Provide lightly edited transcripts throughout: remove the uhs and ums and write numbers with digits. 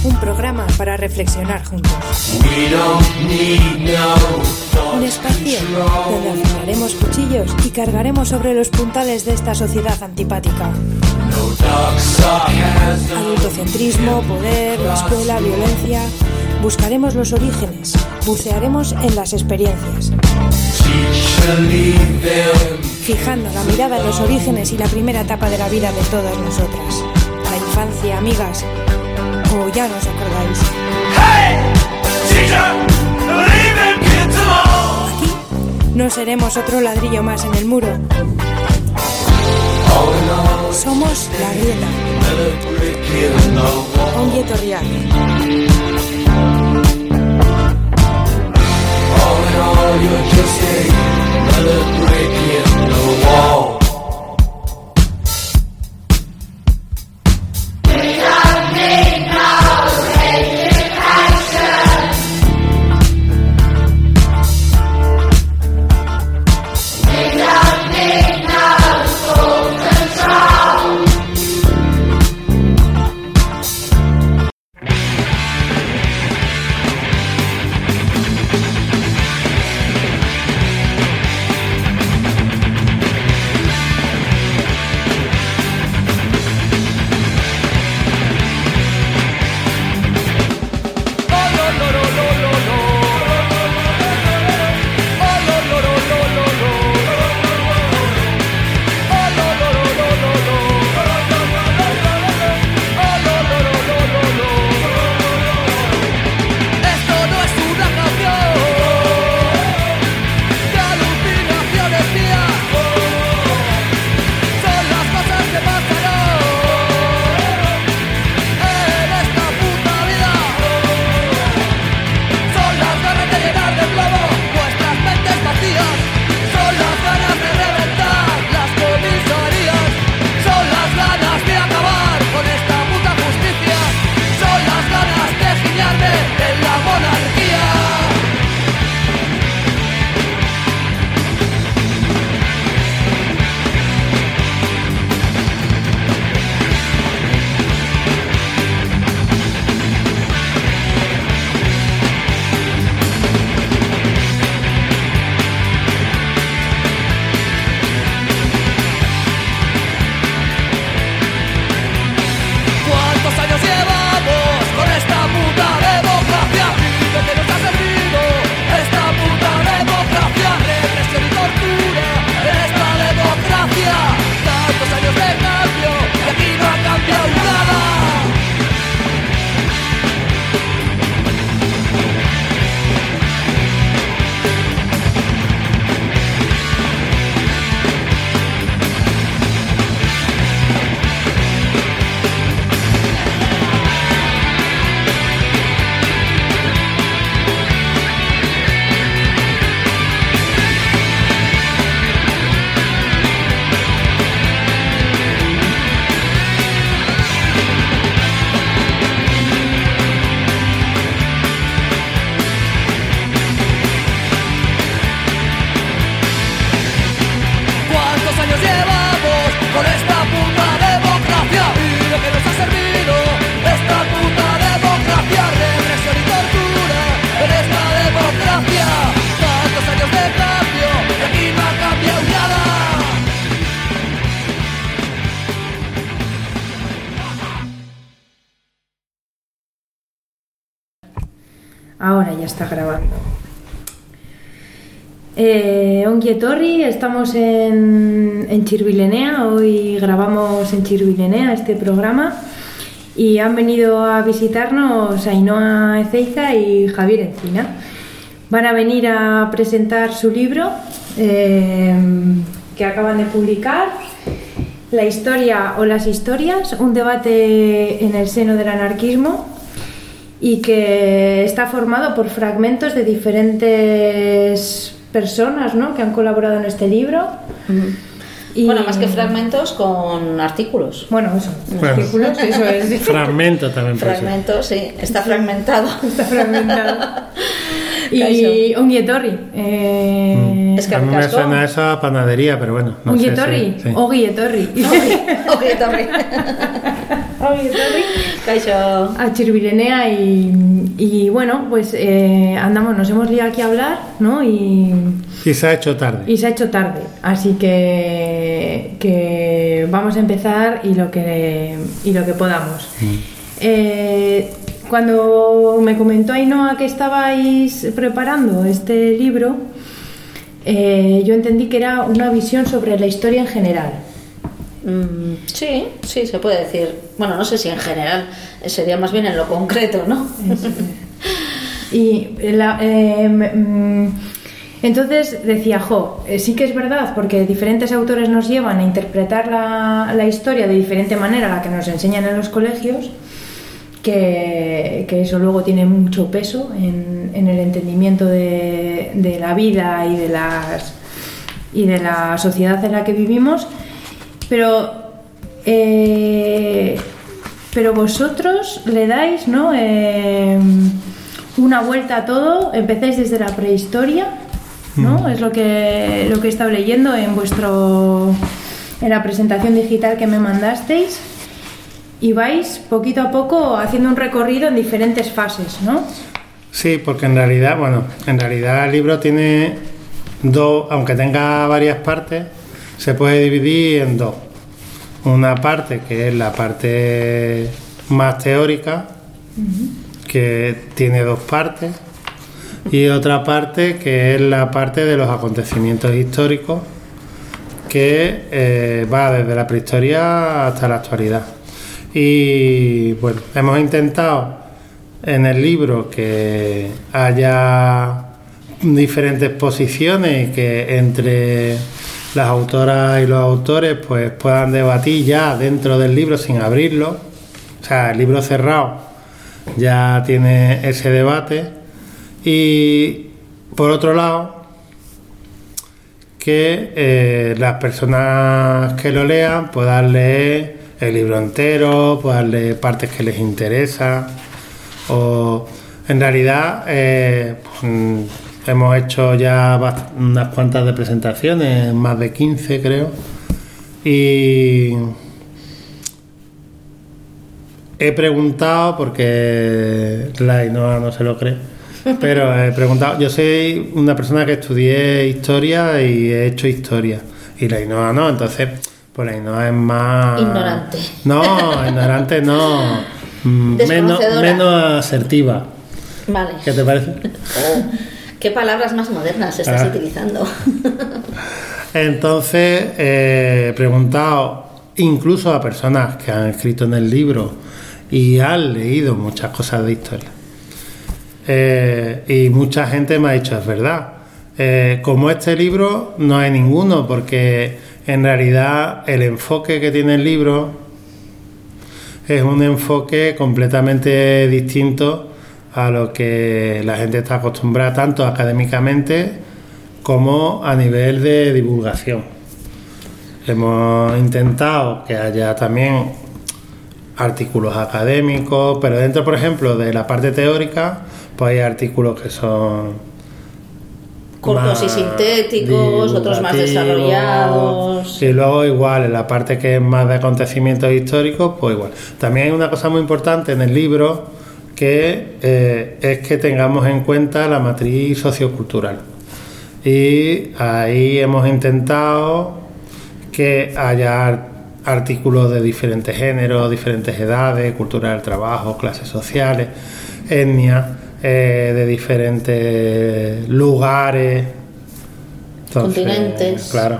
Un programa para reflexionar juntos. Un espacio donde afilaremos cuchillos y cargaremos sobre los puntales de esta sociedad antipática. Adultocentrismo, poder, la escuela, violencia. Buscaremos los orígenes, bucearemos en las experiencias. Fijando la mirada en los orígenes y la primera etapa de la vida de todas nosotras. La infancia, amigas. O ya no os acordáis. Aquí no seremos otro ladrillo más en el muro. Somos La Grieta. Ongi etorriak. You're just another brick in the wall. We don't need no education. We don't need no school control. Ahora ya está grabando. Ongi etorri, estamos en Chirbilenea. Hoy grabamos en Chirbilenea este programa y han venido a visitarnos Ainhoa Ezeiza y Javier Encina. Van a venir a presentar su libro que acaban de publicar, La historia o las historias, un debate en el seno del anarquismo, y que está formado por fragmentos de diferentes personas, ¿no?, que han colaborado en este libro. Y... Bueno, más que fragmentos, con artículos. Bueno, eso, artículos, eso es. Fragmento también. Fragmento, sí, está fragmentado. Está fragmentado. Y ongi etorri. Es que a mí me suena eso a panadería, pero bueno. No ongi etorri, sí. Ogi etorri. Ogi etorri. ongi etorri. Kaixo. A Chirvilenea y bueno, pues andamos, nos hemos liado aquí a hablar, ¿no? Y se ha hecho tarde. Y se ha hecho tarde, así que vamos a empezar y lo que podamos. Cuando me comentó Ainhoa que estabais preparando este libro, yo entendí que era una visión sobre la historia en general. Sí, se puede decir. Bueno, no sé si en general, sería más bien en lo concreto, ¿no? Y entonces decía, sí que es verdad, porque diferentes autores nos llevan a interpretar la historia de diferente manera a la que nos enseñan en los colegios, que eso luego tiene mucho peso en el entendimiento de la vida y de la sociedad en la que vivimos. Pero vosotros le dais, ¿no? Una vuelta a todo, empezáis desde la prehistoria, ¿no? Es lo que he estado leyendo en la presentación digital que me mandasteis, y vais poquito a poco haciendo un recorrido en diferentes fases, ¿no? Sí, porque en realidad el libro tiene dos, aunque tenga varias partes, se puede dividir en dos. Una parte que es la parte más teórica, que tiene dos partes, y otra parte que es la parte de los acontecimientos históricos, que va desde la prehistoria hasta la actualidad. Y bueno, hemos intentado en el libro que haya diferentes posiciones y que entre las autoras y los autores pues puedan debatir ya dentro del libro sin abrirlo. O sea, el libro cerrado ya tiene ese debate. Y por otro lado, que las personas que lo lean puedan leer el libro entero, puedan leer partes que les interesan. O en realidad hemos hecho ya unas cuantas de presentaciones, más de 15 creo, y he preguntado, porque la Ainhoa no se lo cree, pero he preguntado. Yo soy una persona que estudié historia y he hecho historia, y la Ainhoa no, entonces pues la Ainhoa es más... Ignorante. No, ignorante no, menos asertiva. Vale. ¿Qué te parece? ¿Qué palabras más modernas estás utilizando? Entonces, he preguntado incluso a personas que han escrito en el libro y han leído muchas cosas de historia. Y mucha gente me ha dicho, es verdad. Como este libro no hay ninguno, porque en realidad el enfoque que tiene el libro es un enfoque completamente distinto a lo que la gente está acostumbrada, tanto académicamente como a nivel de divulgación. Hemos intentado que haya también artículos académicos, pero dentro, por ejemplo, de la parte teórica, pues hay artículos que son cortos y sintéticos, otros más desarrollados. Y luego igual, en la parte que es más de acontecimientos históricos, pues igual. También hay una cosa muy importante en el libro, que es que tengamos en cuenta la matriz sociocultural. Y ahí hemos intentado que haya artículos de diferentes géneros, diferentes edades, cultura del trabajo, clases sociales, etnias, de diferentes lugares, entonces, continentes, claro,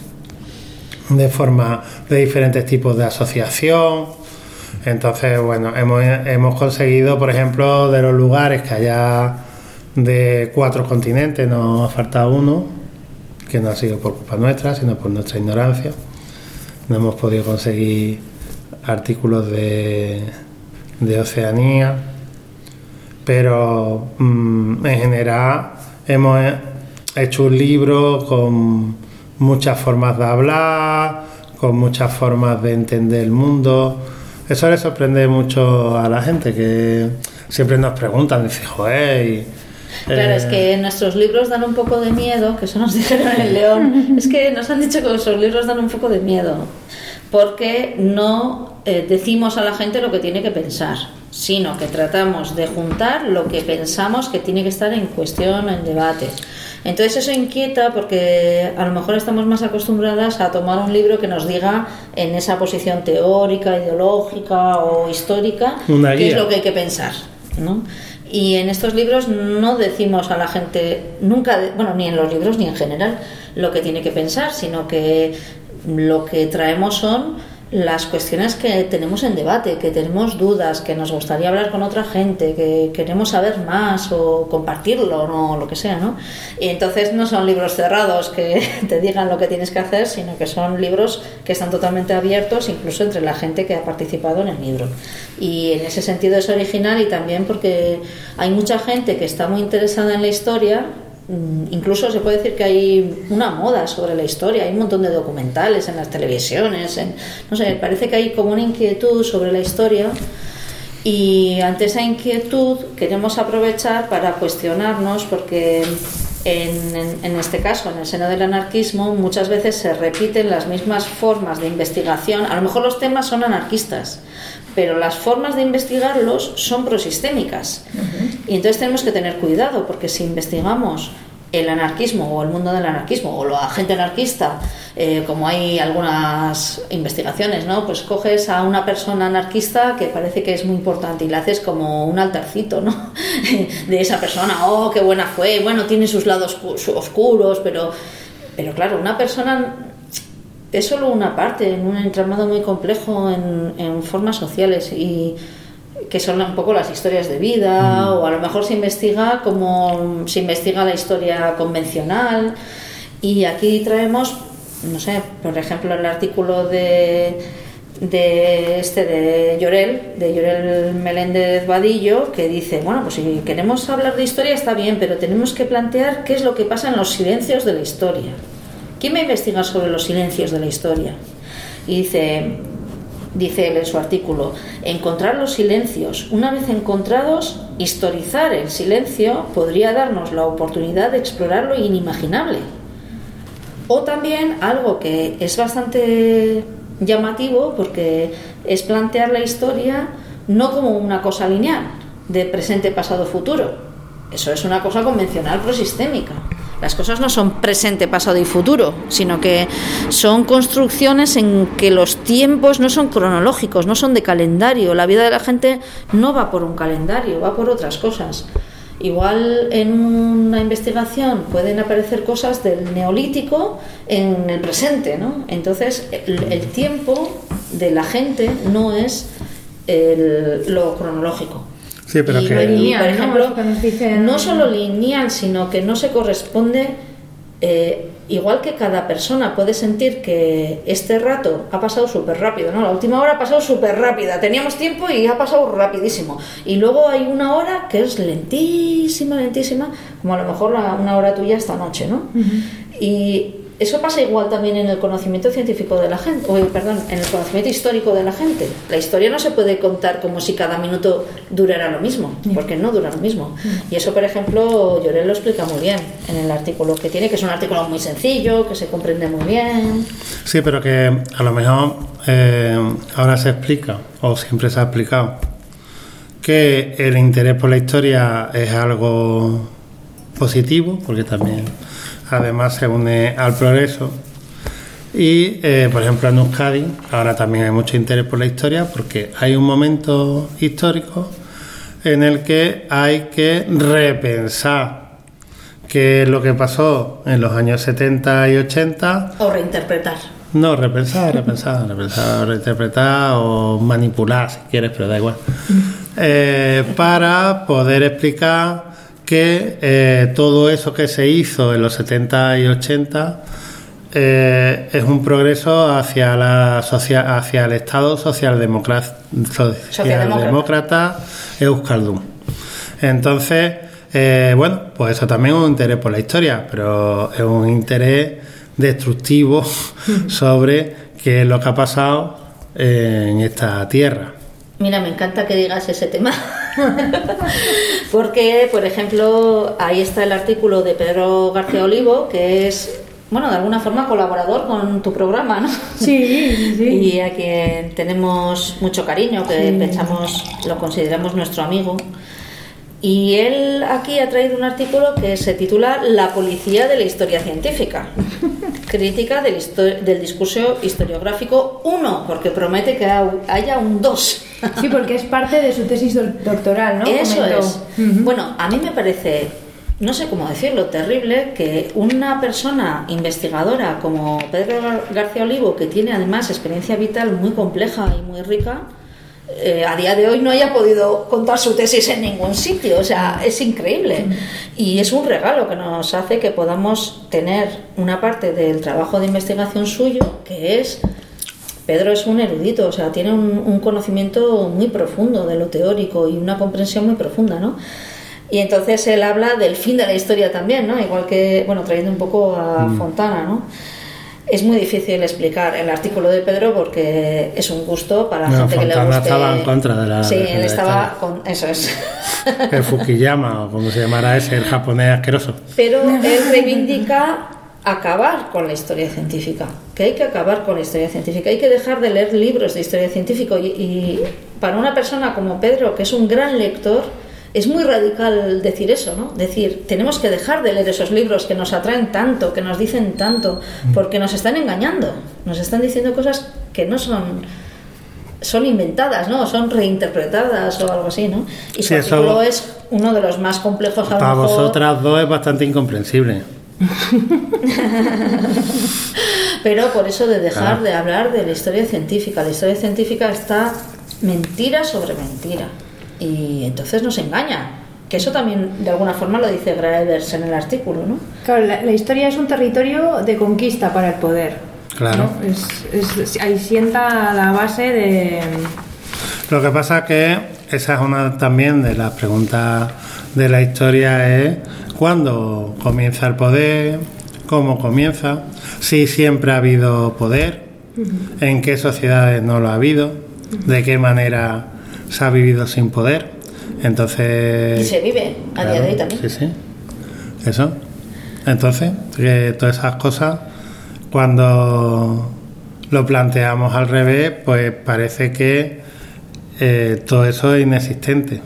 de diferentes tipos de asociación. Entonces, bueno, hemos conseguido, por ejemplo, de los lugares que haya de 4 continentes, nos ha faltado uno, que no ha sido por culpa nuestra, sino por nuestra ignorancia. No hemos podido conseguir artículos de Oceanía, pero en general hemos hecho un libro con muchas formas de hablar, con muchas formas de entender el mundo. Eso le sorprende mucho a la gente, que siempre nos preguntan, dicen, joder. Claro, es que nuestros libros dan un poco de miedo, que eso nos dijeron en León. Es que nos han dicho que nuestros libros dan un poco de miedo, porque no decimos a la gente lo que tiene que pensar, sino que tratamos de juntar lo que pensamos que tiene que estar en cuestión, en debate. Entonces eso inquieta porque a lo mejor estamos más acostumbradas a tomar un libro que nos diga en esa posición teórica, ideológica o histórica qué es lo que hay que pensar, ¿no? Y en estos libros no decimos a la gente nunca, bueno, ni en los libros ni en general, lo que tiene que pensar, sino que lo que traemos son las cuestiones que tenemos en debate, que tenemos dudas, que nos gustaría hablar con otra gente, que queremos saber más o compartirlo, ¿no? Lo que sea, ¿no? Y entonces no son libros cerrados que te digan lo que tienes que hacer, sino que son libros que están totalmente abiertos, incluso entre la gente que ha participado en el libro. Y en ese sentido es original, y también porque hay mucha gente que está muy interesada en la historia. Incluso se puede decir que hay una moda sobre la historia, hay un montón de documentales en las televisiones, no sé, parece que hay como una inquietud sobre la historia, y ante esa inquietud queremos aprovechar para cuestionarnos, porque en este caso, en el seno del anarquismo, muchas veces se repiten las mismas formas de investigación. A lo mejor los temas son anarquistas, pero las formas de investigarlos son prosistémicas. Y entonces tenemos que tener cuidado, porque si investigamos el anarquismo o el mundo del anarquismo o la gente anarquista, como hay algunas investigaciones, ¿no? Pues coges a una persona anarquista que parece que es muy importante y le haces como un altarcito, ¿no? de esa persona. Oh, qué buena fue, bueno, tiene sus lados oscuros, pero claro, una persona es solo una parte en un entramado muy complejo en formas sociales, y que son un poco las historias de vida, o a lo mejor se investiga como se investiga la historia convencional. Y aquí traemos, no sé, por ejemplo, el artículo de Llorel Meléndez Vadillo, que dice, bueno, pues si queremos hablar de historia está bien, pero tenemos que plantear qué es lo que pasa en los silencios de la historia. ¿Quién va a investigar sobre los silencios de la historia? Y dice él en su artículo: encontrar los silencios. Una vez encontrados, historizar el silencio podría darnos la oportunidad de explorar lo inimaginable. O también algo que es bastante llamativo, porque es plantear la historia no como una cosa lineal de presente, pasado, futuro. Eso es una cosa convencional prosistémica. Las cosas no son presente, pasado y futuro, sino que son construcciones en que los tiempos no son cronológicos, no son de calendario. La vida de la gente no va por un calendario, va por otras cosas. Igual en una investigación pueden aparecer cosas del neolítico en el presente, ¿no? Entonces el tiempo de la gente no es lo cronológico. Sí, pero y, que... por ejemplo, ¿no? No solo lineal, sino que no se corresponde, igual que cada persona puede sentir que este rato ha pasado súper rápido, ¿no? La última hora ha pasado súper rápida, teníamos tiempo y ha pasado rapidísimo, y luego hay una hora que es lentísima, como a lo mejor una hora tuya esta noche, ¿no? Y eso pasa igual también en el conocimiento científico de la gente, en el conocimiento histórico de la gente. La historia no se puede contar como si cada minuto durara lo mismo, porque no dura lo mismo. Y eso, por ejemplo, Llorel lo explica muy bien en el artículo que tiene, que es un artículo muy sencillo, que se comprende muy bien. Sí, pero que a lo mejor ahora se explica, o siempre se ha explicado, que el interés por la historia es algo positivo, porque también además se une al progreso. Y por ejemplo en Euskadi ahora también hay mucho interés por la historia, porque hay un momento histórico en el que hay que repensar qué es lo que pasó en los años 70 y 80. O reinterpretar. No, repensar, reinterpretar o manipular si quieres, pero da igual. Para poder explicar que todo eso que se hizo en los 70 y 80 es un progreso hacia hacia el Estado socialdemócrata euskaldun. Entonces, bueno, pues eso también es un interés por la historia, pero es un interés destructivo sobre qué es lo que ha pasado en esta tierra. Mira, me encanta que digas ese tema, porque, por ejemplo, ahí está el artículo de Pedro García Olivo, que es bueno, de alguna forma colaborador con tu programa, ¿no? Sí, sí. Y a quien tenemos mucho cariño, que pensamos, lo consideramos nuestro amigo. Y él aquí ha traído un artículo que se titula La policía de la historia científica. Crítica del discurso historiográfico 1, porque promete que haya un 2. Sí, porque es parte de su tesis doctoral, ¿no? Eso Comentó. es. Bueno, a mí me parece, no sé cómo decirlo, terrible que una persona investigadora como Pedro García Olivo, que tiene además experiencia vital muy compleja y muy rica, a día de hoy no haya podido contar su tesis en ningún sitio. O sea, es increíble. Y es un regalo que nos hace que podamos tener una parte del trabajo de investigación suyo, que es... Pedro es un erudito, o sea, tiene un conocimiento muy profundo de lo teórico y una comprensión muy profunda, ¿no? Y entonces él habla del fin de la historia también, ¿no? Igual que, bueno, trayendo un poco a Fontana, ¿no? Es muy difícil explicar el artículo de Pedro porque es un gusto para la gente que le Fontana guste. estaba en contra de la... Sí, de él la estaba historia. con... Eso es. El Fukuyama, o como se llamara ese, el japonés asqueroso. Pero él reivindica acabar con la historia científica, que hay que acabar con la historia científica, hay que dejar de leer libros de historia científica y para una persona como Pedro, que es un gran lector, es muy radical decir eso, ¿no? Decir, tenemos que dejar de leer esos libros que nos atraen tanto, que nos dicen tanto, porque nos están engañando, nos están diciendo cosas que no son inventadas, ¿no? Son reinterpretadas o algo así, ¿no? Y su Sí, eso- artículo es uno de los más complejos a lo Para mejor. vosotras dos es bastante incomprensible. Pero por eso de dejar Claro. de hablar de la historia científica. La historia científica está mentira sobre mentira. Y entonces nos engaña. Que eso también de alguna forma lo dice Graeber en el artículo, ¿no? Claro, la historia es un territorio de conquista para el poder. Claro. ¿No? Ahí sienta la base de... Lo que pasa es que esa es una también de las preguntas de la historia, es cuándo comienza el poder, cómo comienza, si siempre ha habido poder, en qué sociedades no lo ha habido, de qué manera se ha vivido sin poder. Entonces... Y se vive a día de hoy también. Sí, sí. Eso. Entonces, que todas esas cosas, cuando lo planteamos al revés, pues parece que todo eso es inexistente.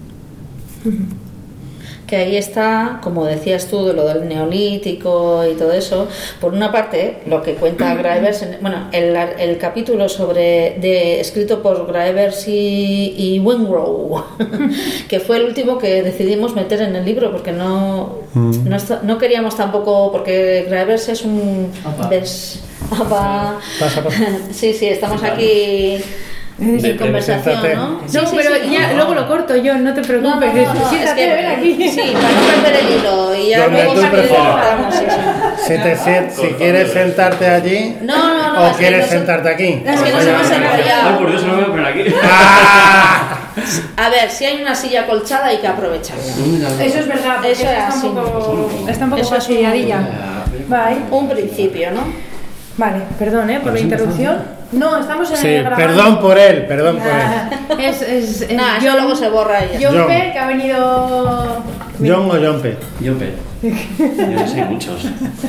Que ahí está, como decías tú, de lo del neolítico y todo eso. Por una parte, lo que cuenta Graeber, bueno, el capítulo escrito por Graeber y Wengrow, que fue el último que decidimos meter en el libro porque no queríamos tampoco, porque Graeber es un Pasa. Sí, estamos aquí en conversación, siéntate. ¿no? No, Sí, pero sí. ya luego lo corto yo, no te preocupes. Siéntate, ven aquí. Sí, para no perder el hilo y ya Donde luego tú salir prefieras. Si quieres sentarte allí No, o es que quieres no se- sentarte aquí. es que no se nos Ay, enrolla. por Dios, no me voy a poner aquí. ¡Ah! A ver, si hay una silla colchada hay que aprovecharla. Eso es verdad, porque Eso es está así. un poco Eso es un- fastidiadilla. Vale. Un principio, ¿no? Vale, perdón, por la interrupción. No, estamos en Sí, el grabando. perdón por él. Es Nada, eso luego se borra ella. John John. P, que ha venido... John o John P. Yo, pero. Yo sé muchos.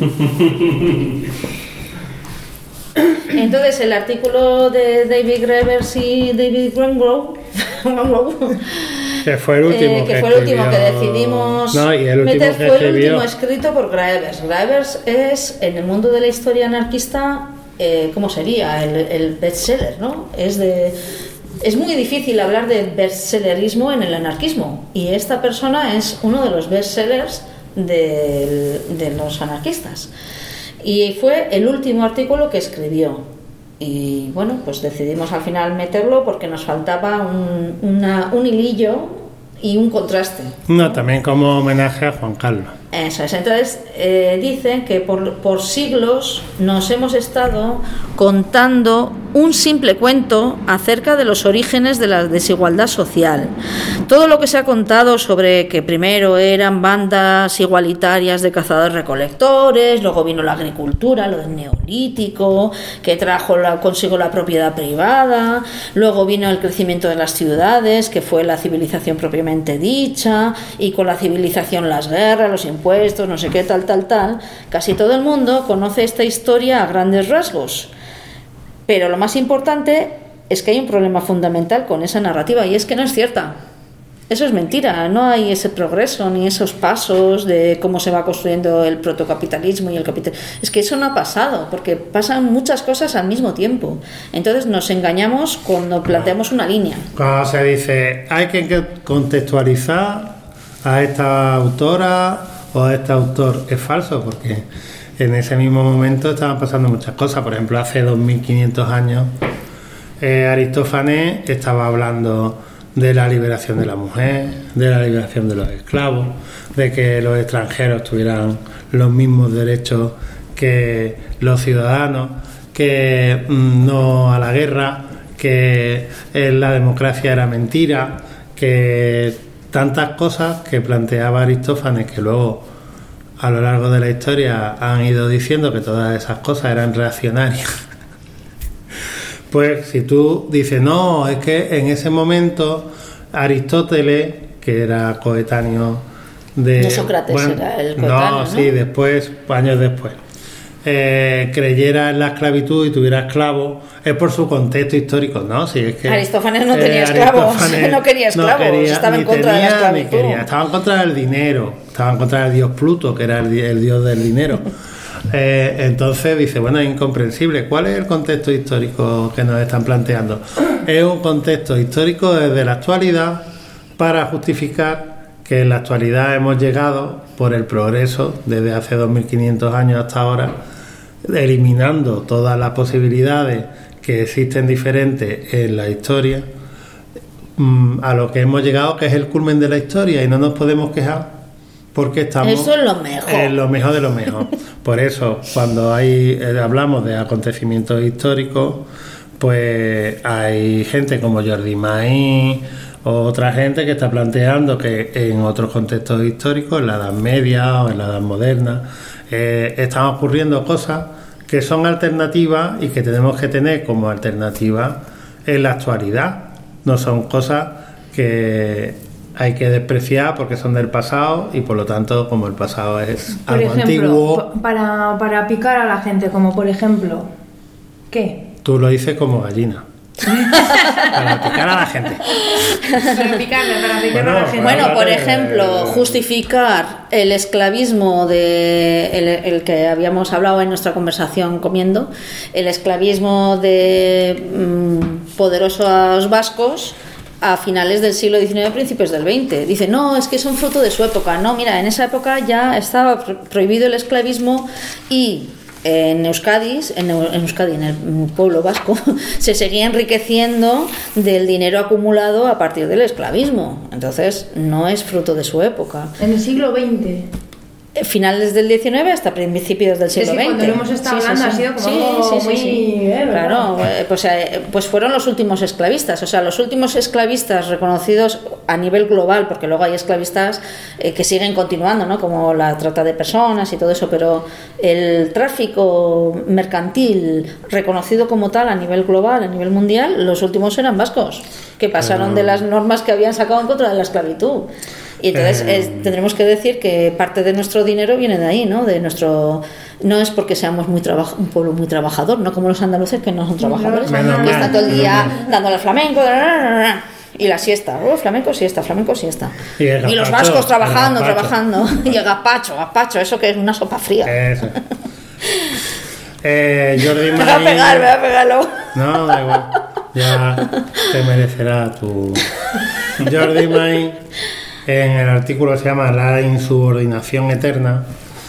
Entonces, el artículo de David Graeber y David Wengrow Que fue el último que fue el último que escribió. decidimos No, y el último meter, que fue el escribió. último escrito por Graeber. Graeber es, en el mundo de la historia anarquista, ¿cómo sería? El bestseller, ¿no? Es muy difícil hablar de bestsellerismo en el anarquismo, y esta persona es uno de los bestsellers de los anarquistas. Y fue el último artículo que escribió. Y bueno, pues decidimos al final meterlo porque nos faltaba un hilillo y un contraste. No, también como homenaje a Juan Carlos. Eso es. Entonces dicen que por siglos nos hemos estado contando un simple cuento acerca de los orígenes de la desigualdad social. Todo lo que se ha contado sobre que primero eran bandas igualitarias de cazadores-recolectores, luego vino la agricultura, lo del neolítico, que trajo consigo la propiedad privada, luego vino el crecimiento de las ciudades, que fue la civilización propiamente dicha, y con la civilización las guerras, los impuestos, no sé qué, tal. Casi todo el mundo conoce esta historia a grandes rasgos. Pero lo más importante es que hay un problema fundamental con esa narrativa, y es que no es cierta. Eso es mentira, no hay ese progreso ni esos pasos de cómo se va construyendo el protocapitalismo y el capitalismo. Es que eso no ha pasado, porque pasan muchas cosas al mismo tiempo. Entonces nos engañamos cuando planteamos una línea. Cuando se dice hay que contextualizar a esta autora o a este autor, es falso, porque en ese mismo momento estaban pasando muchas cosas. Por ejemplo, hace 2500 años Aristófanes estaba hablando de la liberación de la mujer, de la liberación de los esclavos, de que los extranjeros tuvieran los mismos derechos que los ciudadanos, que no a la guerra, que la democracia era mentira, que tantas cosas que planteaba Aristófanes, que luego a lo largo de la historia han ido diciendo que todas esas cosas eran reaccionarias. Pues si tú dices, no, es que en ese momento Aristóteles, que era coetáneo de Sócrates, bueno, era el coetáneo, ¿no? Sí, después, años después, creyera en la esclavitud y tuviera esclavos, es por su contexto histórico, ¿no? Si es que Aristófanes no tenía esclavos, no quería esclavos, estaba en contra de la esclavitud. Estaba en contra del dinero, estaba en contra del dios Pluto, que era el dios del dinero. Entonces dice, bueno, es incomprensible. ¿Cuál es el contexto histórico que nos están planteando? Es un contexto histórico desde la actualidad para justificar que en la actualidad hemos llegado por el progreso desde hace 2500 años hasta ahora, eliminando todas las posibilidades que existen diferentes en la historia, a lo que hemos llegado, que es el culmen de la historia, y no nos podemos quejar porque estamos eso es lo mejor. En lo mejor de lo mejor. Por eso, cuando hablamos de acontecimientos históricos, pues hay gente como Jordi Maín o otra gente que está planteando que en otros contextos históricos, en la Edad Media o en la Edad Moderna, están ocurriendo cosas que son alternativas y que tenemos que tener como alternativa en la actualidad. No son cosas que hay que despreciar porque son del pasado, y por lo tanto, como el pasado es algo antiguo, para picar a la gente, como por ejemplo, ¿qué? Tú lo dices como gallina. Para picar a la gente. Para picarle a la gente. Bueno, por ejemplo, justificar el esclavismo el que habíamos hablado en nuestra conversación comiendo, el esclavismo de poderosos vascos a finales del siglo XIX, principios del XX. Dice, no, es que son fruto de su época. No, mira, en esa época ya estaba prohibido el esclavismo, y en Euskadi, en el pueblo vasco, se seguía enriqueciendo del dinero acumulado a partir del esclavismo. Entonces, no es fruto de su época. En el siglo XX. Finales del XIX hasta principios del siglo XX. Cuando lo hemos estado hablando ha sido como muy... Claro, pues fueron los últimos esclavistas. O sea, los últimos esclavistas reconocidos a nivel global, porque luego hay esclavistas que siguen continuando, ¿no? Como la trata de personas y todo eso, pero el tráfico mercantil reconocido como tal a nivel global, a nivel mundial, los últimos eran vascos, que pasaron de las normas que habían sacado en contra de la esclavitud. Y entonces tendremos que decir que parte de nuestro dinero viene de ahí, ¿no? No es porque seamos un pueblo muy trabajador, no como los andaluces, que no son trabajadores, que están todo el día dándole al flamenco y la siesta, flamenco, siesta. Y los vascos trabajando. Y el gazpacho, eso que es una sopa fría. Eso. Jordi Maín, me va a pegarlo. No, da igual. Ya te merecerá tu... Jordi Maín, en el artículo se llama La insubordinación eterna.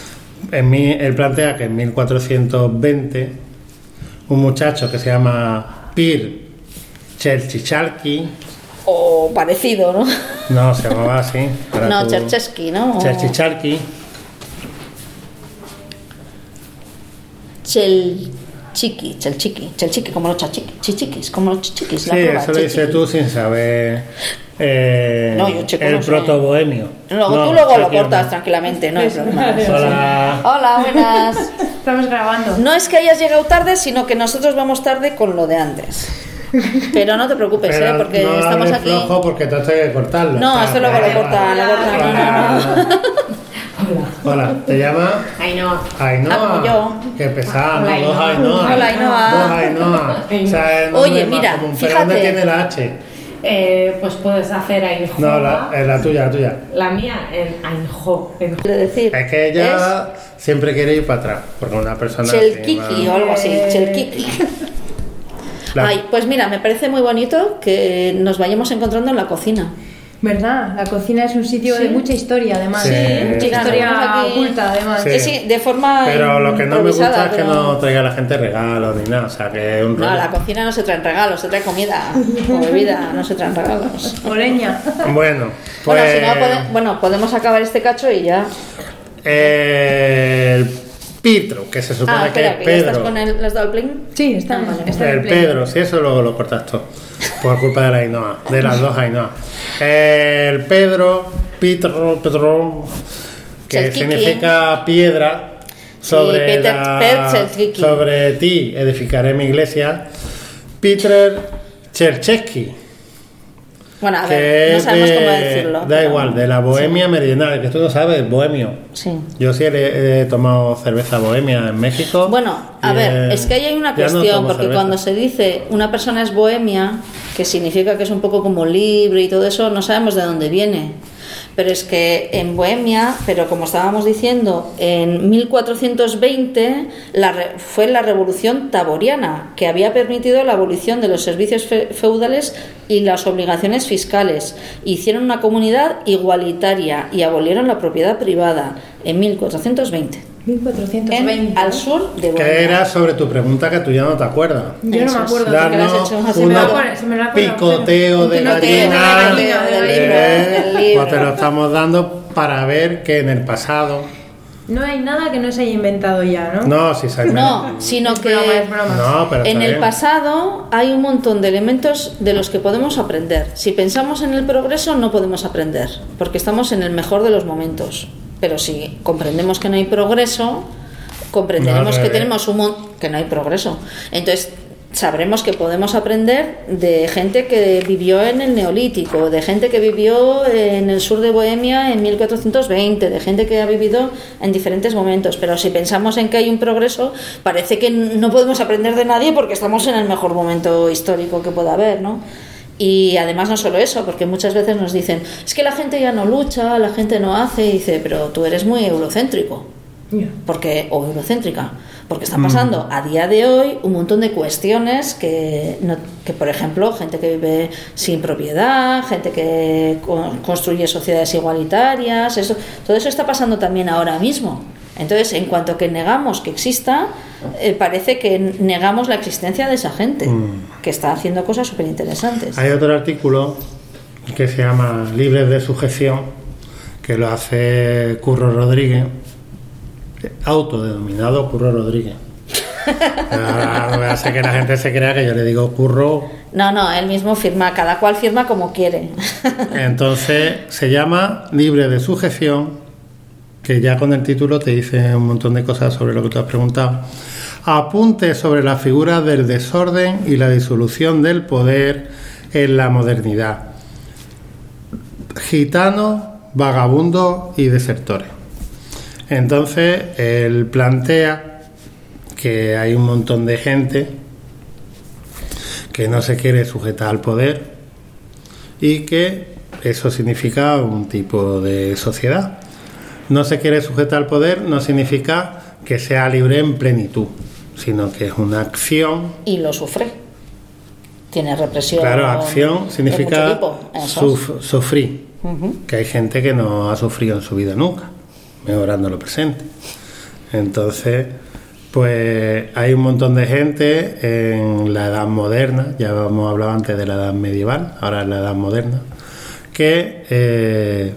Él plantea que en 1420 un muchacho que se llama Pir Cherchichalki, o parecido, ¿no? No, se llamaba así. No, Cherchesky, ¿no? Cherchichalki. chelchiqui, como los chichiquis, como los chichiquis. La Sí, prueba, eso lo dices chiqui. tú sin saber No, yo checo el no sé. proto-bohemio. Luego, No, tú luego lo aquí cortas no. tranquilamente, no hay problema. Hola. Hola, buenas. Estamos grabando. No es que hayas llegado tarde, sino que nosotros vamos tarde con lo de antes. Pero no te preocupes, Pero porque no estamos hables aquí. flojo porque todo esto hay que cortarlo. No, Está esto luego lo bien. corta, lo corta. No, no, no. Hola, ¿te llamas? Ainhoa. Ainhoa. Ah, como yo. Qué pesado, Hola, dos Ainhoa. Ainhoa. Hola, Ainhoa. Dos Ainhoa. O sea, el Oye, nombre es más mira, común. ¿Pero dónde fíjate. tiene la H? Pues puedes hacer Ainhoa. No, la tuya, la tuya. La mía en Ainhoa. Quiero decir, Es que ella siempre quiere ir para atrás, porque una persona... Chelkiki así, o algo así, Chelkiki. La- Ay, pues mira, me parece muy bonito que nos vayamos encontrando en la cocina. ¿Verdad? La cocina es un sitio Sí. de mucha historia, además. Sí. Mucha Mira, historia tenemos aquí- oculta, además. Sí. Sí, de forma Pero lo que no me gusta improvisada, es que pero- no traiga la gente regalos ni nada, o sea, que es un No, rollo. la cocina no se traen regalos, se trae comida o bebida, no se traen regalos. O leña. Bueno, pues... Bueno, si no, podemos acabar este cacho y ya. El Pitro, que se supone Espera, que que es ya estás Pedro. con el, ¿les dado el pling? Sí, está, Ah, vale. está en El play. Pedro, si eso luego lo cortas todo, por culpa de la Ainhoa, de las dos Ainhoa. El Pedro, Pedro, que Chelkiki. significa piedra, sobre, Peter Chelkiki. sobre ti edificaré mi iglesia. Peter Chelchesky, Bueno, a que ver, no es sabemos de, cómo decirlo. da pero- igual, de la Bohemia meridional, que tú lo sabes, bohemio. Sí. Yo sí he tomado cerveza bohemia en México. Bueno, a y, ver, es que ahí hay una ya no cuestión, tomo porque cerveza. cuando se dice una persona es bohemia, que significa que es un poco como libre y todo eso, no sabemos de dónde viene. Pero es que en Bohemia, pero como estábamos diciendo, en 1420 fue la revolución taboriana, que había permitido la abolición de los servicios feudales y las obligaciones fiscales. Hicieron una comunidad igualitaria y abolieron la propiedad privada en 1420. 1420. Al sur de Bohemia. Que era sobre tu pregunta que tú ya no te acuerdas. Yo no Eso me es. acuerdo. Claro. porque has Darnos hecho hace un poco. Se me lo ha acordado. picoteo de Un picoteo gallina. de gallina, del de libro. O te lo estamos dando para ver que en el pasado. No hay nada que no se haya inventado ya, ¿no? No, si se No, sino Es que broma, es broma. No, pero en está el bien. pasado hay un montón de elementos de los que podemos aprender. Si pensamos en el progreso no podemos aprender, porque estamos en el mejor de los momentos. Pero si comprendemos que no hay progreso, comprenderemos No, que al tenemos que no hay progreso. Entonces sabremos que podemos aprender de gente que vivió en el Neolítico, de gente que vivió en el sur de Bohemia en 1420, de gente que ha vivido en diferentes momentos. Pero si pensamos en que hay un progreso, parece que no podemos aprender de nadie porque estamos en el mejor momento histórico que pueda haber, ¿no? Y además no solo eso, porque muchas veces nos dicen, es que la gente ya no lucha, la gente no hace, y dice, pero tú eres muy eurocéntrico. Ya. Porque, o eurocéntrica, porque están pasando a día de hoy un montón de cuestiones que, por ejemplo, gente que vive sin propiedad, gente que construye sociedades igualitarias, todo eso está pasando también ahora mismo. Entonces, en cuanto que negamos que exista, parece que negamos la existencia de esa gente que está haciendo cosas súper interesantes. Hay otro artículo que se llama Libres de sujeción, que lo hace Curro Rodríguez, autodenominado Curro Rodríguez. No me hace que la gente se crea que yo le digo Curro. No, él mismo firma, cada cual firma como quiere. Entonces se llama Libre de sujeción, que ya con el título te dice un montón de cosas sobre lo que tú has preguntado. Apunte sobre la figura del desorden y la disolución del poder en la modernidad. Gitanos, vagabundos y desertores. Entonces él plantea que hay un montón de gente que no se quiere sujetar al poder y que eso significa un tipo de sociedad. No se quiere sujetar al poder no significa que sea libre en plenitud, sino que es una acción. Y lo sufre. Tiene represión. Claro, acción de mucho significa tipo. Eso es. sufrir. Ujú. Que hay gente que no ha sufrido en su vida nunca, mejorando lo presente. Entonces, pues hay un montón de gente en la edad moderna, ya hemos hablado antes de la edad medieval, ahora es la edad moderna, que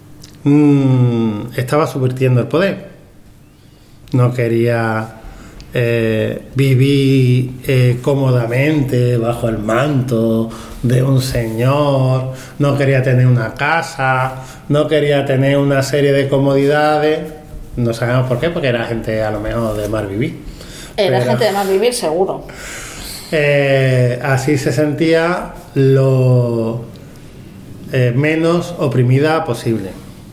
estaba subvirtiendo el poder. No quería vivir cómodamente bajo el manto de un señor, no quería tener una casa, no quería tener una serie de comodidades. No sabemos por qué, porque era gente a lo mejor de mal vivir. Era gente de mal vivir, seguro. Así se sentía lo menos oprimida posible.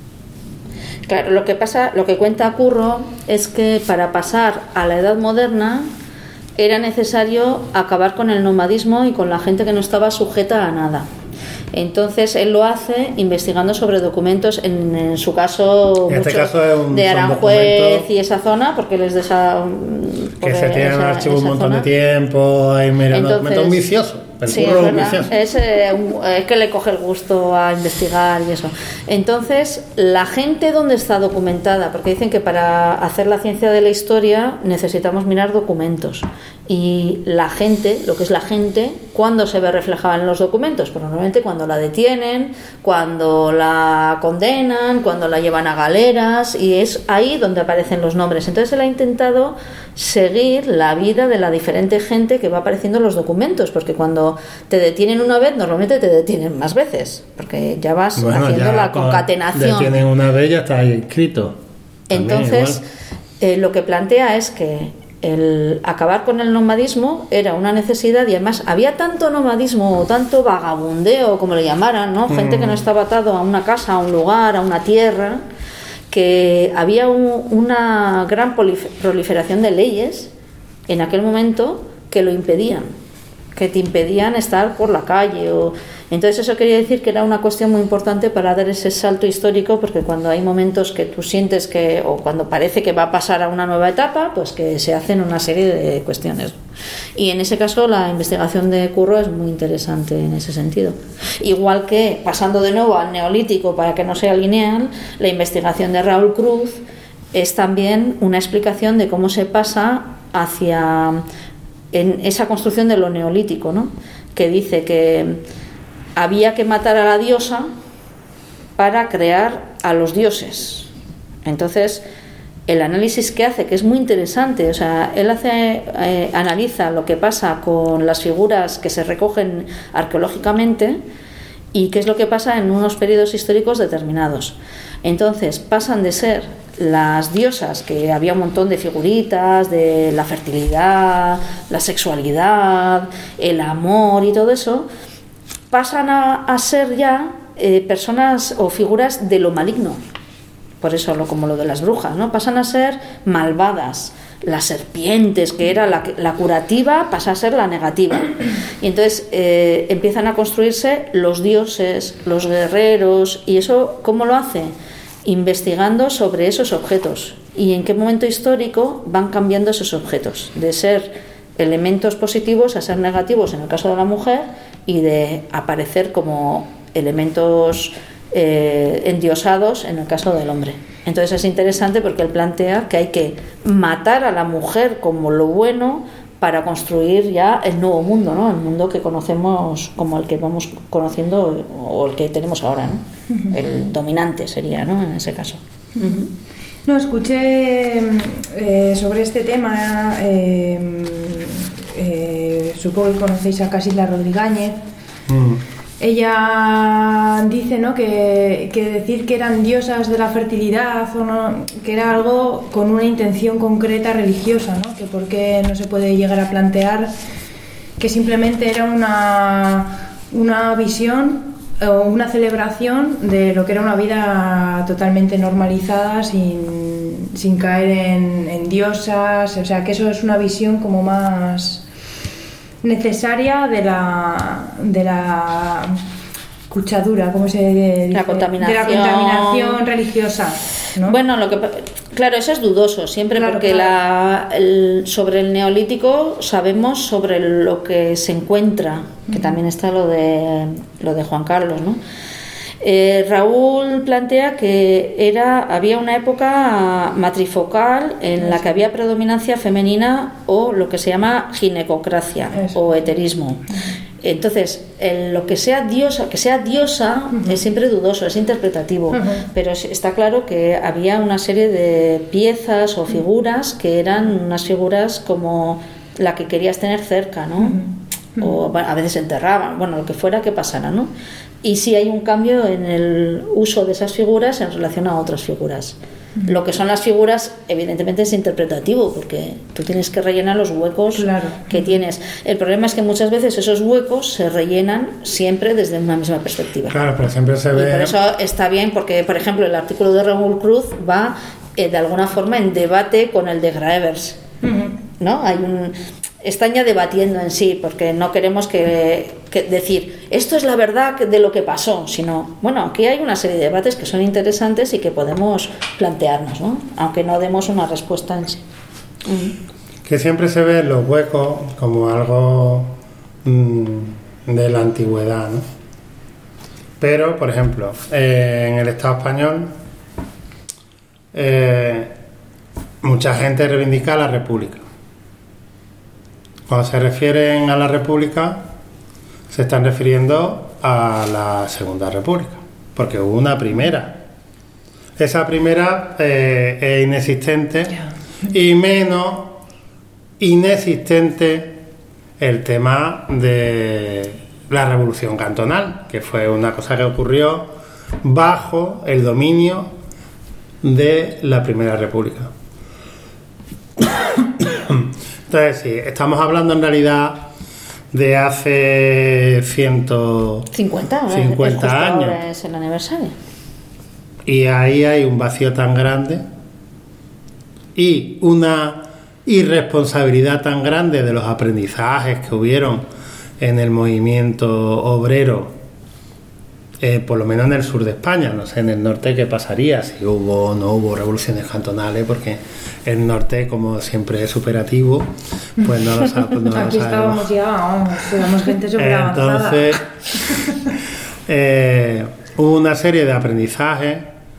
Claro, lo que cuenta Curro es que para pasar a la edad moderna era necesario acabar con el nomadismo y con la gente que no estaba sujeta a nada. Entonces él lo hace investigando sobre documentos, en su caso, en este caso es de Aranjuez y esa zona, porque él es de esa... Que se tienen archivos un montón de tiempo, hay mirando documentos viciosos. Sí, es verdad. Es que le coge el gusto a investigar y eso. Entonces, la gente ¿dónde está documentada? Porque dicen que para hacer la ciencia de la historia necesitamos mirar documentos. Y la gente, lo que es la gente, ¿cuándo se ve reflejada en los documentos? Pues normalmente cuando la detienen, cuando la condenan, cuando la llevan a galeras, y es ahí donde aparecen los nombres. Entonces él ha intentado seguir la vida de la diferente gente que va apareciendo en los documentos, porque cuando te detienen una vez, normalmente te detienen más veces, porque ya vas haciendo la concatenación. Detienen una vez, ya está ahí escrito. Entonces, lo que plantea es que el acabar con el nomadismo era una necesidad, y además había tanto nomadismo o tanto vagabundeo, como le llamaran, ¿no? Gente que no estaba atado a una casa, a un lugar, a una tierra, que había una gran proliferación de leyes en aquel momento que lo impedían, que te impedían estar por la calle. Entonces eso quería decir que era una cuestión muy importante para dar ese salto histórico, porque cuando hay momentos que tú sientes que, o cuando parece que va a pasar a una nueva etapa, pues que se hacen una serie de cuestiones. Y en ese caso la investigación de Curro es muy interesante en ese sentido. Igual que, pasando de nuevo al neolítico para que no sea lineal, la investigación de Raúl Cruz es también una explicación de cómo se pasa hacia en esa construcción de lo neolítico, ¿no? Que dice que había que matar a la diosa para crear a los dioses. Entonces, el análisis que hace, que es muy interesante, o sea, él analiza lo que pasa con las figuras que se recogen arqueológicamente y qué es lo que pasa en unos periodos históricos determinados. Entonces, pasan de ser las diosas, que había un montón de figuritas de la fertilidad, la sexualidad, el amor y todo eso, pasan a ser ya personas o figuras de lo maligno. Por eso como lo de las brujas, ¿no? Pasan a ser malvadas. Las serpientes, que era la curativa, pasa a ser la negativa. Y entonces empiezan a construirse los dioses, los guerreros. ¿Y eso cómo lo hace? Investigando sobre esos objetos y en qué momento histórico van cambiando esos objetos, de ser elementos positivos a ser negativos en el caso de la mujer, y de aparecer como elementos endiosados en el caso del hombre. Entonces es interesante porque él plantea que hay que matar a la mujer como lo bueno para construir ya el nuevo mundo, ¿no? El mundo que conocemos como el que vamos conociendo o el que tenemos ahora, ¿no? El dominante sería, ¿no? En ese caso. No, escuché sobre este tema, supongo que conocéis a Casilda Rodríguez. Ella dice, ¿no?, que decir que eran diosas de la fertilidad o no, que era algo con una intención concreta religiosa, ¿no? Que por qué no se puede llegar a plantear que simplemente era una visión o una celebración de lo que era una vida totalmente normalizada, sin caer en diosas. O sea, que eso es una visión como más necesaria de la cuchadura, ¿cómo se dice? La contaminación. De la contaminación religiosa, ¿no? Bueno, claro, eso es dudoso siempre, claro, porque claro. Sobre el neolítico sabemos sobre lo que se encuentra, que también está lo de Juan Carlos, ¿no? Raúl plantea que había una época matrifocal en la que había predominancia femenina o lo que se llama ginecocracia o heterismo. Entonces, lo que sea diosa es siempre dudoso, es interpretativo, pero está claro que había una serie de piezas o figuras que eran unas figuras como la que querías tener cerca, ¿no? O bueno, a veces se enterraban, bueno, lo que fuera que pasara, ¿no? Y sí hay un cambio en el uso de esas figuras en relación a otras figuras. Lo que son las figuras, evidentemente, es interpretativo, porque tú tienes que rellenar los huecos que tienes. El problema es que muchas veces esos huecos se rellenan siempre desde una misma perspectiva. Claro, pero siempre se Y ve... por eso está bien, porque, por ejemplo, el artículo de Raúl Cruz va, de alguna forma, en debate con el de Graevers, ¿no? Están ya debatiendo en sí, porque no queremos que decir esto es la verdad de lo que pasó, sino, bueno, aquí hay una serie de debates que son interesantes y que podemos plantearnos, ¿no? Aunque no demos una respuesta en sí. Que siempre se ven los huecos como algo de la antigüedad, ¿no? Pero, por ejemplo, en el Estado español mucha gente reivindica la República. Cuando se refieren a la República, se están refiriendo a la Segunda República, porque hubo una primera. Esa primera es inexistente y menos inexistente el tema de la Revolución Cantonal, que fue una cosa que ocurrió bajo el dominio de la Primera República. Entonces, sí, estamos hablando en realidad de hace 50 años. Ahora es el aniversario. Y ahí hay un vacío tan grande y una irresponsabilidad tan grande de los aprendizajes que hubieron en el movimiento obrero, por lo menos en el sur de España. No sé en el norte qué pasaría, si hubo o no hubo revoluciones cantonales, porque el norte, como siempre es superativo, pues no lo sabe. No Aquí lo estábamos ya, vamos, éramos gente súper avanzada. Entonces, hubo una serie de aprendizajes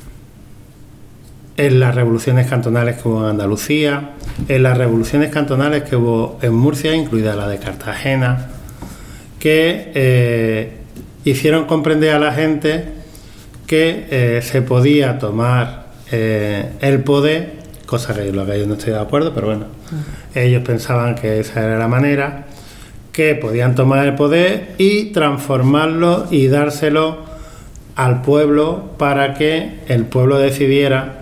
en las revoluciones cantonales que hubo en Andalucía, en las revoluciones cantonales que hubo en Murcia, incluida la de Cartagena, que hicieron comprender a la gente que se podía tomar el poder, cosa que lo que yo no estoy de acuerdo, pero bueno, ellos pensaban que esa era la manera, que podían tomar el poder y transformarlo y dárselo al pueblo para que el pueblo decidiera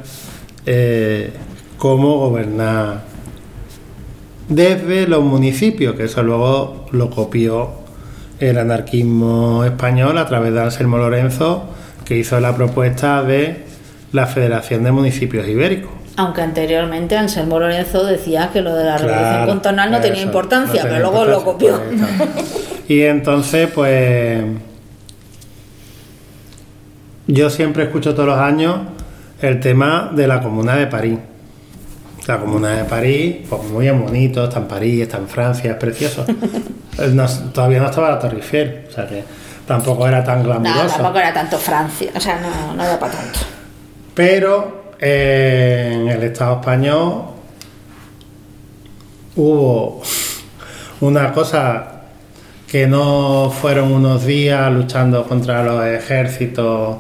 cómo gobernar desde los municipios, que eso luego lo copió el anarquismo español a través de Anselmo Lorenzo, que hizo la propuesta de la Federación de Municipios Ibéricos. Aunque anteriormente Anselmo Lorenzo decía que lo de la Revolución Cantonal no tenía importancia, pero luego lo copió. Y entonces, pues, yo siempre escucho todos los años el tema de la Comuna de París. La Comuna de París, pues muy bonito, está en París, está en Francia, es precioso. Todavía no estaba la Torre Eiffel, o sea que tampoco era tan glamuroso. No, tampoco era tanto Francia, o sea, no era para tanto. Pero en el Estado español hubo una cosa que no fueron unos días luchando contra los ejércitos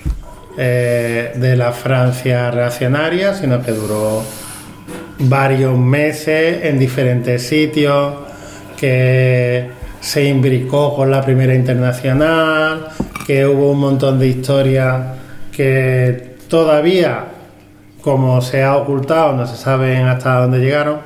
de la Francia reaccionaria, sino que duró varios meses en diferentes sitios, que se imbricó con la Primera Internacional, que hubo un montón de historias que todavía, como se ha ocultado, no se saben hasta dónde llegaron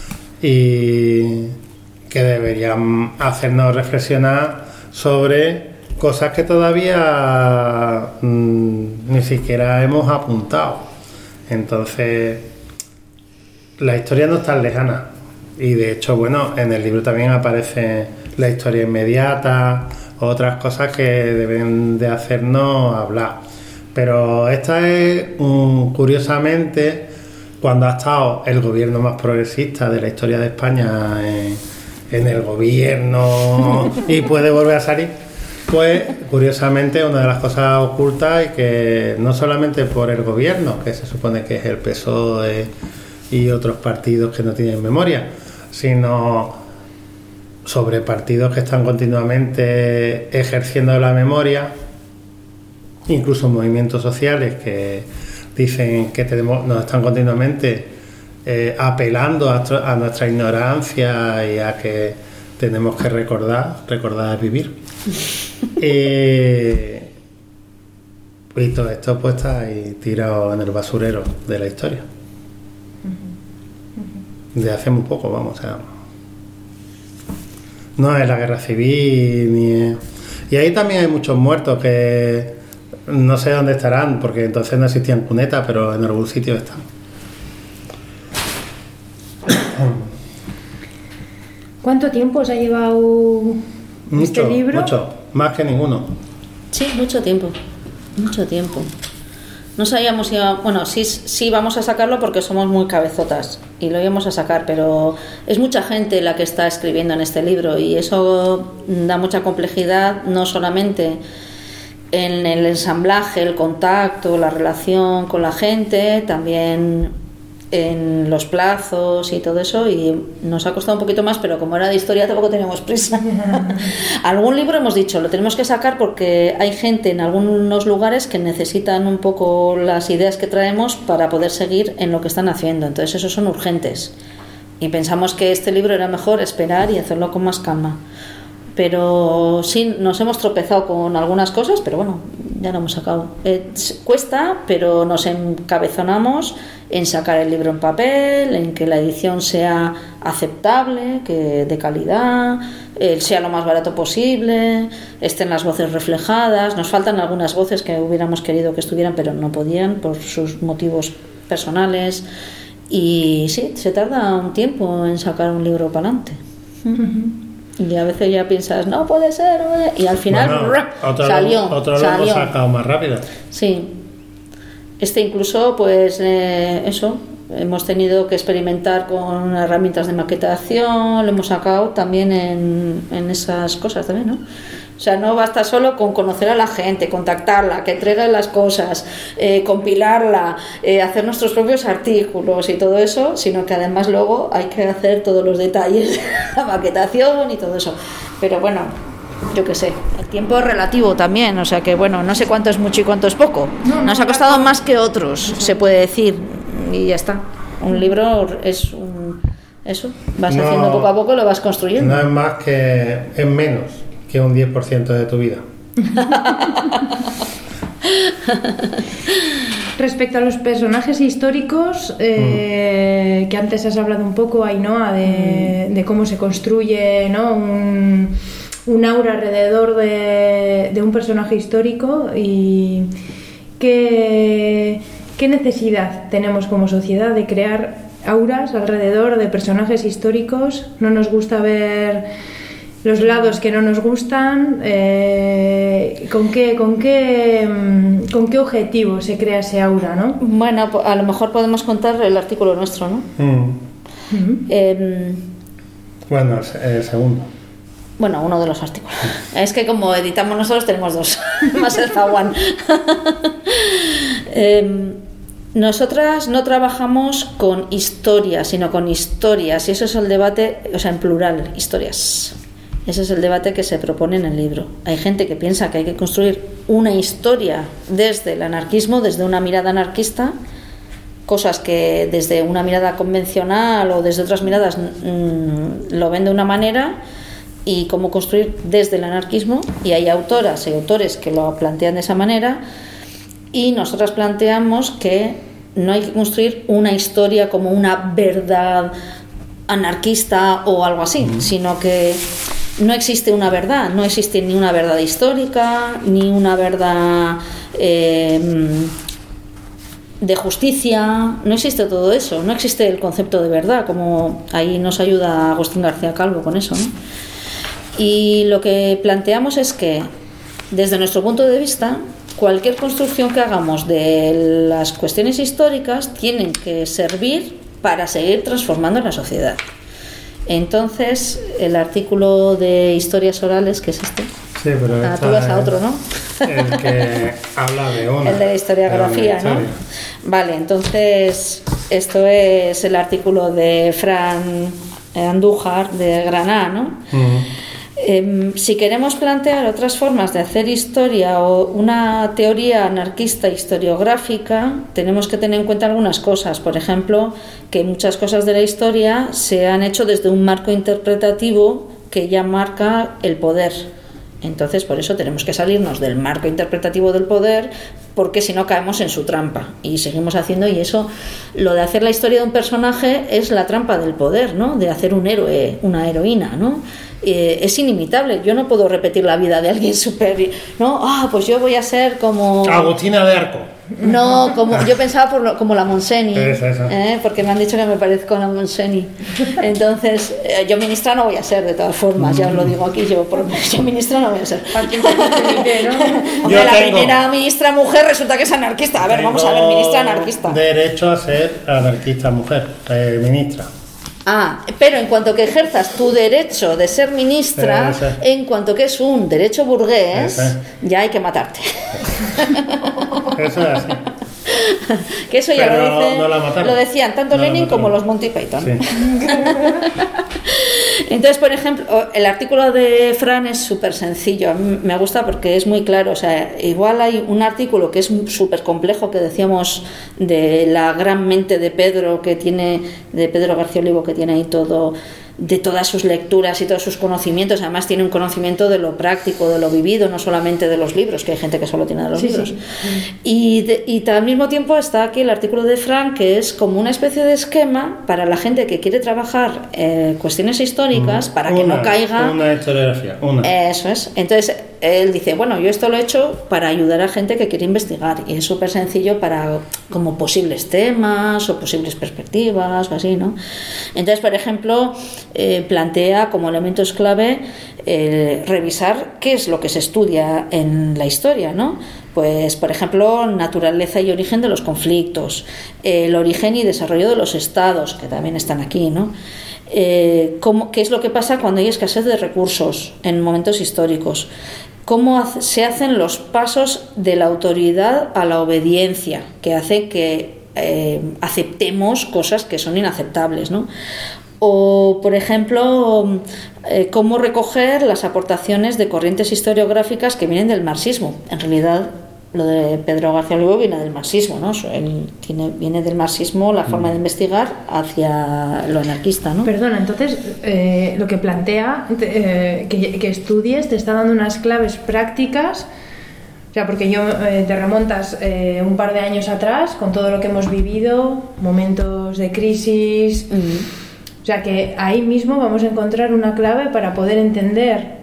y que deberían hacernos reflexionar sobre cosas que todavía ni siquiera hemos apuntado. Entonces, la historia no es tan lejana y de hecho, bueno, en el libro también aparece la historia inmediata, otras cosas que deben de hacernos hablar. Pero esta es, curiosamente, cuando ha estado el gobierno más progresista de la historia de España en el gobierno y puede volver a salir, pues curiosamente una de las cosas ocultas y que no solamente por el gobierno, que se supone que es el PSOE y otros partidos que no tienen memoria, sino sobre partidos que están continuamente ejerciendo la memoria, incluso movimientos sociales que dicen que nos están continuamente apelando a nuestra ignorancia y a que tenemos que recordar es vivir. Y todo esto pues está ahí tirado en el basurero de la historia. De hace muy poco, vamos, o sea, no es la guerra civil ni y ahí también hay muchos muertos que no sé dónde estarán, porque entonces no existían cunetas, pero en algún sitio están. ¿Cuánto tiempo os ha llevado este libro? Mucho, más que ninguno. Sí, mucho tiempo. No sabíamos si sí vamos a sacarlo porque somos muy cabezotas y lo íbamos a sacar, pero es mucha gente la que está escribiendo en este libro y eso da mucha complejidad, no solamente en el ensamblaje, el contacto, la relación con la gente, también en los plazos y todo eso, y nos ha costado un poquito más, pero como era de historia tampoco teníamos prisa. Algún libro hemos dicho, lo tenemos que sacar porque hay gente en algunos lugares que necesitan un poco las ideas que traemos para poder seguir en lo que están haciendo, entonces esos son urgentes y pensamos que este libro era mejor esperar y hacerlo con más calma. Pero sí, nos hemos tropezado con algunas cosas, pero bueno, ya lo hemos sacado. Cuesta, pero nos encabezonamos en sacar el libro en papel, en que la edición sea aceptable, que de calidad, sea lo más barato posible, estén las voces reflejadas. Nos faltan algunas voces que hubiéramos querido que estuvieran, pero no podían por sus motivos personales. Y sí, se tarda un tiempo en sacar un libro para adelante. Y a veces ya piensas, no puede ser, y al final salió. Otro lo hemos sacado más rápido. Sí. Este incluso, pues eso, hemos tenido que experimentar con herramientas de maquetación, lo hemos sacado también en esas cosas también, ¿no? O sea, no basta solo con conocer a la gente, contactarla, que entregue las cosas, compilarla, hacer nuestros propios artículos y todo eso, sino que además luego hay que hacer todos los detalles, la maquetación y todo eso. Pero bueno, yo qué sé, el tiempo es relativo también, o sea que bueno, no sé cuánto es mucho y cuánto es poco. Nos ha costado más que otros, se puede decir, y ya está. Un libro es eso, vas haciendo poco a poco, lo vas construyendo. No es más que, es menos que un 10% de tu vida. Respecto a los personajes históricos, que antes has hablado un poco, Ainhoa, de cómo se construye, ¿no?, un aura alrededor de un personaje histórico, y qué necesidad tenemos como sociedad de crear auras alrededor de personajes históricos. No nos gusta ver los lados que no nos gustan. ¿Con qué objetivo se crea ese aura, no? Bueno, a lo mejor podemos contar el artículo nuestro, ¿no? Bueno, el segundo. Bueno, uno de los artículos. Es que como editamos nosotros tenemos dos, más el zaguán. Nosotras no trabajamos con historias, sino con historias, y eso es el debate, o sea, en plural, historias. Ese es el debate que se propone en el libro. Hay gente que piensa que hay que construir una historia desde el anarquismo, desde una mirada anarquista, cosas que desde una mirada convencional o desde otras miradas lo ven de una manera, y cómo construir desde el anarquismo, y hay autoras y autores que lo plantean de esa manera, y nosotras planteamos que no hay que construir una historia como una verdad anarquista o algo así, sino que no existe una verdad, no existe ni una verdad histórica, ni una verdad de justicia, no existe todo eso, no existe el concepto de verdad, como ahí nos ayuda Agustín García Calvo con eso, ¿no? Y lo que planteamos es que, desde nuestro punto de vista, cualquier construcción que hagamos de las cuestiones históricas tienen que servir para seguir transformando la sociedad. Entonces, el artículo de historias orales, que es este. Sí, pero tú vas a otro, ¿no? El que habla de una. El de la historiografía, ¿no? Vale, entonces esto es el artículo de Fran Andújar de Granada, ¿no? Si queremos plantear otras formas de hacer historia o una teoría anarquista historiográfica, tenemos que tener en cuenta algunas cosas. Por ejemplo, que muchas cosas de la historia se han hecho desde un marco interpretativo que ya marca el poder. Entonces, por eso tenemos que salirnos del marco interpretativo del poder, porque si no caemos en su trampa y seguimos haciendo, y eso, lo de hacer la historia de un personaje es la trampa del poder, ¿no? De hacer un héroe, una heroína, ¿no? Es inimitable. Yo no puedo repetir la vida de alguien súper, ¿no? Pues yo voy a ser como Agustina de Arco. no, como yo pensaba como la Monseni, Eso. porque me han dicho que me parezco a la Monseni. Entonces, yo ministra no voy a ser, de todas formas, ya os lo digo aquí, yo ministra no voy a ser. Hombre, Yo la tengo- primera ministra mujer resulta que es anarquista. A ver, vamos a ver, ministra anarquista. Derecho a ser anarquista mujer, ministra. Pero en cuanto que ejerzas tu derecho de ser ministra, Eso. en cuanto que es un derecho burgués, Eso. ya hay que matarte. Eso es así. Que eso ya Pero lo dice, no la mataron. lo decían tanto No la Lenin mataron. como los Monty Python. Sí. Entonces, por ejemplo, el artículo de Fran es súper sencillo. A mí me gusta porque es muy claro. O sea, igual hay un artículo que es súper complejo, que decíamos, de la gran mente de Pedro García Olivo, que tiene ahí todo, de todas sus lecturas y todos sus conocimientos. Además tiene un conocimiento de lo práctico, de lo vivido, no solamente de los libros, que hay gente que solo tiene de los libros. Sí. Y al mismo tiempo está aquí el artículo de Frank, que es como una especie de esquema para la gente que quiere trabajar cuestiones históricas, para que no caiga. Una historiografía, Eso es. Entonces él dice, bueno, yo esto lo he hecho para ayudar a gente que quiere investigar, y es súper sencillo para como posibles temas o posibles perspectivas o así, ¿no? Entonces, por ejemplo, plantea como elementos clave revisar qué es lo que se estudia en la historia, ¿no? Pues, por ejemplo, naturaleza y origen de los conflictos, el origen y desarrollo de los estados, que también están aquí, ¿no? ¿Qué es lo que pasa cuando hay escasez de recursos en momentos históricos? ¿Cómo se hacen los pasos de la autoridad a la obediencia, que hace que aceptemos cosas que son inaceptables, ¿no? O, por ejemplo, cómo recoger las aportaciones de corrientes historiográficas que vienen del marxismo. En realidad, lo de Pedro García Olivo viene del marxismo, ¿no? Viene del marxismo la forma de investigar hacia lo anarquista, ¿no? Perdona, entonces lo que plantea que estudies te está dando unas claves prácticas. O sea, porque te remontas un par de años atrás con todo lo que hemos vivido, momentos de crisis. O sea, que ahí mismo vamos a encontrar una clave para poder entender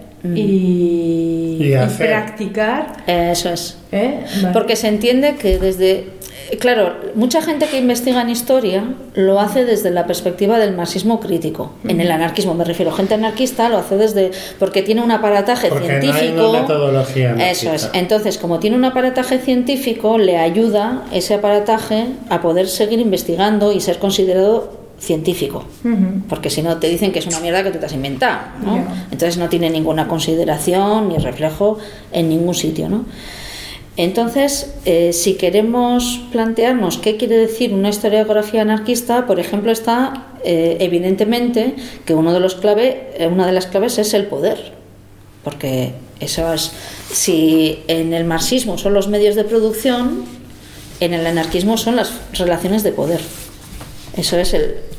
y hacer. Practicar. Eso es. Vale. Porque se entiende que claro, mucha gente que investiga en historia lo hace desde la perspectiva del marxismo crítico. En el anarquismo me refiero, gente anarquista lo hace porque tiene un aparataje científico. No hay una metodología anarquista. Eso es. Entonces, como tiene un aparataje científico, le ayuda ese aparataje a poder seguir investigando y ser considerado científico, porque si no te dicen que es una mierda que tú te has inventado, ¿no? Yeah. Entonces no tiene ninguna consideración ni reflejo en ningún sitio, ¿no? Entonces, si queremos plantearnos qué quiere decir una historiografía anarquista, por ejemplo, está evidentemente que una de las claves es el poder, porque eso es, si en el marxismo son los medios de producción, en el anarquismo son las relaciones de poder. Eso es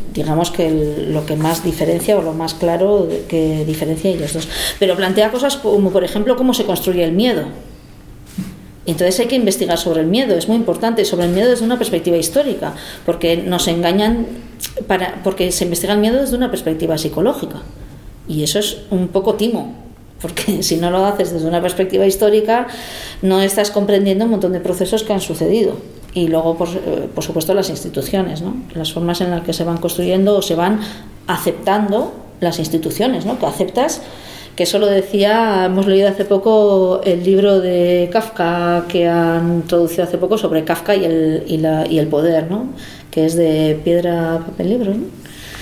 lo que más diferencia, o lo más claro que diferencia ellos dos. Pero plantea cosas como, por ejemplo, cómo se construye el miedo. Entonces hay que investigar sobre el miedo, es muy importante, sobre el miedo desde una perspectiva histórica, porque nos engañan, porque se investiga el miedo desde una perspectiva psicológica. Y eso es un poco timo, porque si no lo haces desde una perspectiva histórica, no estás comprendiendo un montón de procesos que han sucedido. Y luego, por supuesto, las instituciones, ¿no? Las formas en las que se van construyendo o se van aceptando las instituciones, ¿no? Que aceptas, que eso lo decía, hemos leído hace poco el libro de Kafka que han traducido hace poco sobre Kafka y el poder, ¿no? Que es de Piedra, Papel, Libros, ¿no?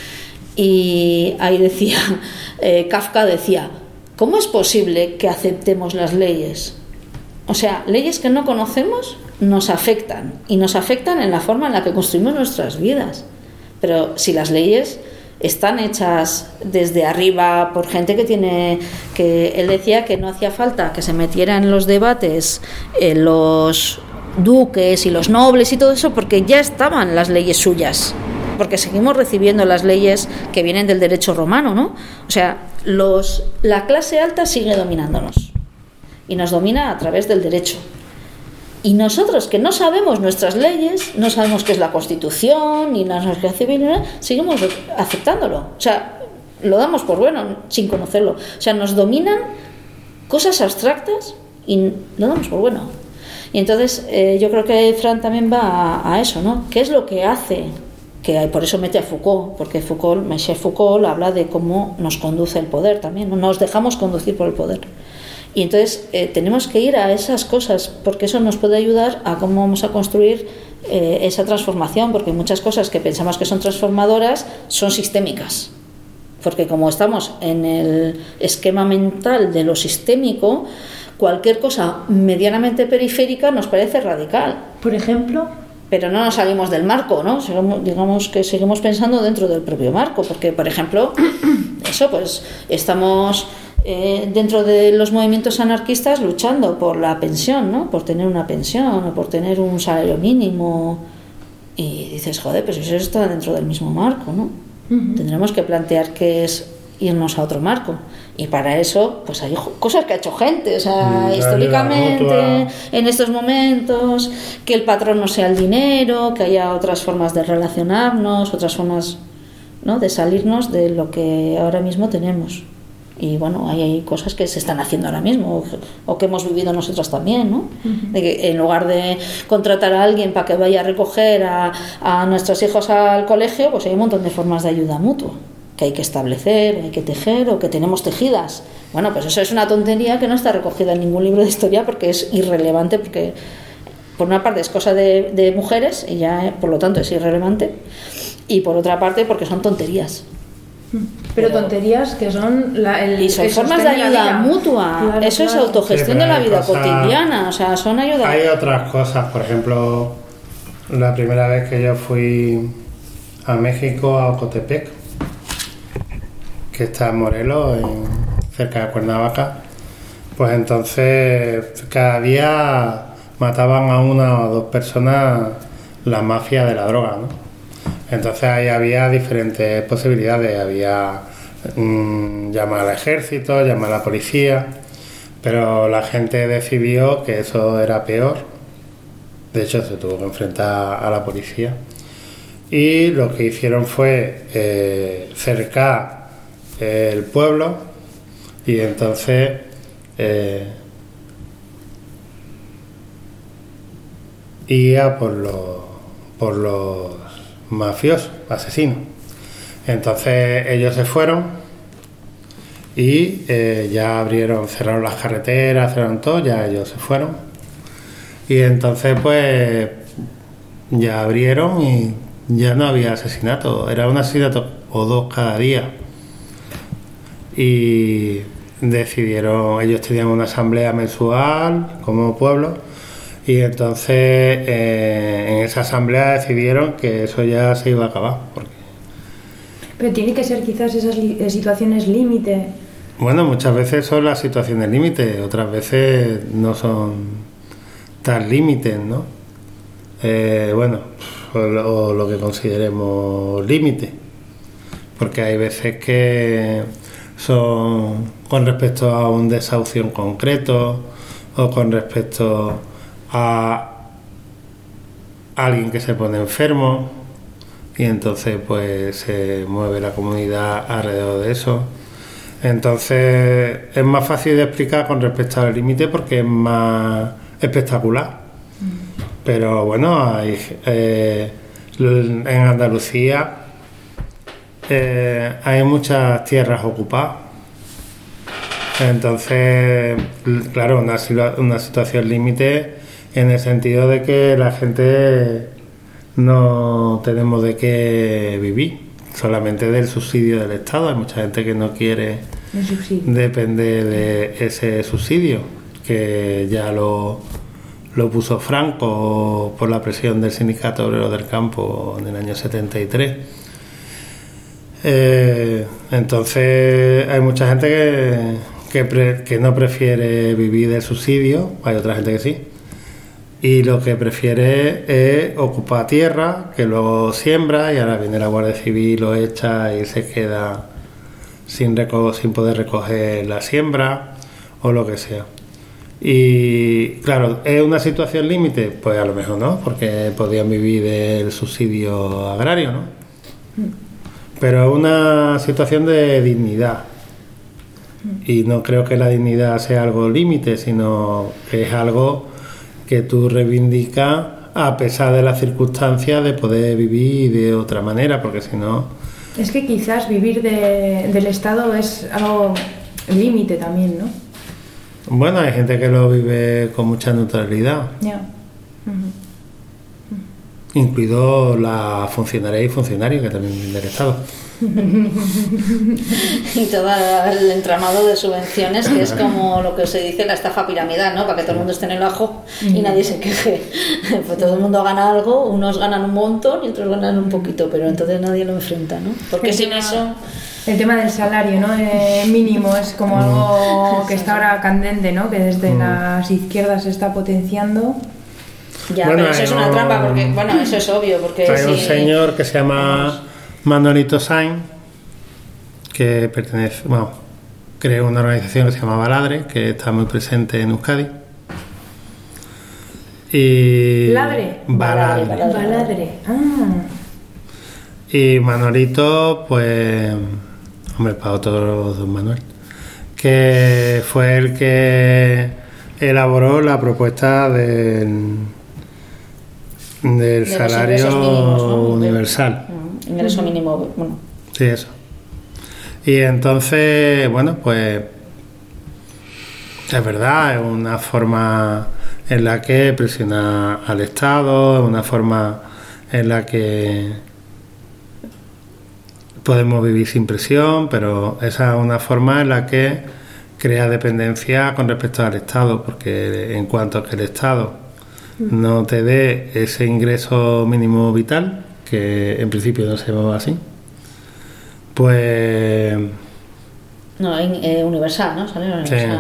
Y ahí decía, Kafka decía, ¿cómo es posible que aceptemos las leyes? O sea, leyes que no conocemos nos afectan, y nos afectan en la forma en la que construimos nuestras vidas. Pero si las leyes están hechas desde arriba por gente que él decía que no hacía falta que se metiera en los debates los duques y los nobles y todo eso, porque ya estaban las leyes suyas, porque seguimos recibiendo las leyes que vienen del derecho romano, ¿no? O sea, la clase alta sigue dominándonos y nos domina a través del derecho. Y nosotros, que no sabemos nuestras leyes, no sabemos qué es la Constitución ni la sociedad civil, seguimos aceptándolo. O sea, lo damos por bueno sin conocerlo. O sea, nos dominan cosas abstractas y lo damos por bueno. Y entonces yo creo que Fran también va a eso, ¿no? ¿Qué es lo que hace? Que por eso mete a Foucault, porque Michel Foucault habla de cómo nos conduce el poder también, ¿no? Nos dejamos conducir por el poder. Y entonces tenemos que ir a esas cosas, porque eso nos puede ayudar a cómo vamos a construir esa transformación, porque muchas cosas que pensamos que son transformadoras son sistémicas. Porque como estamos en el esquema mental de lo sistémico, cualquier cosa medianamente periférica nos parece radical. Por ejemplo, pero no nos salimos del marco, ¿no? Digamos que seguimos pensando dentro del propio marco, porque, por ejemplo, eso, pues estamos dentro de los movimientos anarquistas luchando por la pensión, ¿no? Por tener una pensión o por tener un salario mínimo. Y dices, joder, pues eso está dentro del mismo marco, ¿no? Tendremos que plantear qué es irnos a otro marco. Y para eso, pues hay cosas que ha hecho gente, o sea, históricamente, en estos momentos, que el patrón no sea el dinero, que haya otras formas de relacionarnos, otras formas, ¿no?, de salirnos de lo que ahora mismo tenemos. Y bueno, hay cosas que se están haciendo ahora mismo, o que hemos vivido nosotros también, ¿no? De que en lugar de contratar a alguien para que vaya a recoger a nuestros hijos al colegio, pues hay un montón de formas de ayuda mutua que hay que establecer, hay que tejer, o que tenemos tejidas. Bueno, pues eso es una tontería que no está recogida en ningún libro de historia, porque es irrelevante, porque por una parte es cosa de mujeres y ya por lo tanto es irrelevante, y por otra parte porque son tonterías. Pero tonterías que son y son formas de ayuda mutua. Claro, eso es claro. autogestión de la vida cotidiana, o sea, son ayuda. Hay otras cosas, por ejemplo, la primera vez que yo fui a México, a Ocotepec, que está en Morelos, cerca de Cuernavaca, pues entonces cada día mataban a una o dos personas la mafia de la droga, ¿no? Entonces ahí había diferentes posibilidades, había llamar al ejército, llamar a la policía, pero la gente decidió que eso era peor. De hecho se tuvo que enfrentar a la policía, y lo que hicieron fue cercar el pueblo, y entonces iba por los mafiosos, asesinos. Entonces ellos se fueron y ya cerraron las carreteras, cerraron todo, ya ellos se fueron, y entonces pues ya abrieron y ya no había asesinato, era un asesinato o dos cada día. Y decidieron, ellos tenían una asamblea mensual como pueblo, y entonces en esa asamblea decidieron que eso ya se iba a acabar. Pero tiene que ser quizás esas situaciones límite. Bueno, muchas veces son las situaciones límite, otras veces no son tan límites, ¿no? Bueno, o lo que consideremos límite, porque hay veces que son con respecto a un desahucio en concreto, o con respecto a alguien que se pone enfermo, y entonces pues se mueve la comunidad alrededor de eso. Entonces es más fácil de explicar con respecto al límite porque es más espectacular. Pero bueno, en Andalucía hay muchas tierras ocupadas. Entonces, claro, una situación límite en el sentido de que la gente no tenemos de qué vivir, solamente del subsidio del Estado. Hay mucha gente que no quiere depender de ese subsidio, que ya lo puso Franco por la presión del Sindicato Obrero del Campo en el año 73. Entonces hay mucha gente que no prefiere vivir del subsidio, hay otra gente que sí, y lo que prefiere es ocupar tierra, que luego siembra y ahora viene la Guardia Civil, lo echa y se queda sin poder recoger la siembra o lo que sea. Y claro, ¿es una situación límite? Pues a lo mejor no, porque podían vivir del subsidio agrario, ¿no? Pero es una situación de dignidad. Y no creo que la dignidad sea algo límite, sino que es algo que tú reivindicas a pesar de las circunstancias de poder vivir de otra manera, porque si no... Es que quizás vivir del Estado es algo límite también, ¿no? Bueno, hay gente que lo vive con mucha neutralidad, Ya. incluido las funcionarias y funcionarios que también viven del Estado. Y todo el entramado de subvenciones, que es como lo que se dice la estafa piramidal, ¿no? Para que todo el mundo esté en el ajo y nadie se queje. Pues todo el mundo gana algo, unos ganan un montón y otros ganan un poquito, pero entonces nadie lo enfrenta, ¿no? Porque sin eso... El tema del salario, ¿no? Mínimo es como algo que está ahora candente, ¿no? Que desde las izquierdas se está potenciando. Ya, Bueno, pero eso es una trampa, porque, bueno, eso es obvio, porque Hay un si... señor que se llama Manolito Sainz, que pertenece, bueno, creó una organización que se llama Baladre, que está muy presente en Euskadi. Y ¿Ladre? Baladre. Baladre. Ah. Y Manolito, pues, hombre, para otro don Manuel, que fue el que elaboró la propuesta del de los salario ingresos mínimos, ¿no? universal. Ingreso mínimo, bueno. Sí, eso. Y entonces, bueno, pues es verdad, es una forma en la que presiona al Estado, es una forma en la que podemos vivir sin presión, pero esa es una forma en la que crea dependencia con respecto al Estado, porque en cuanto a que el Estado no te dé ese ingreso mínimo vital, que en principio no se llama así, pues No, universal, ¿no? Salario universal.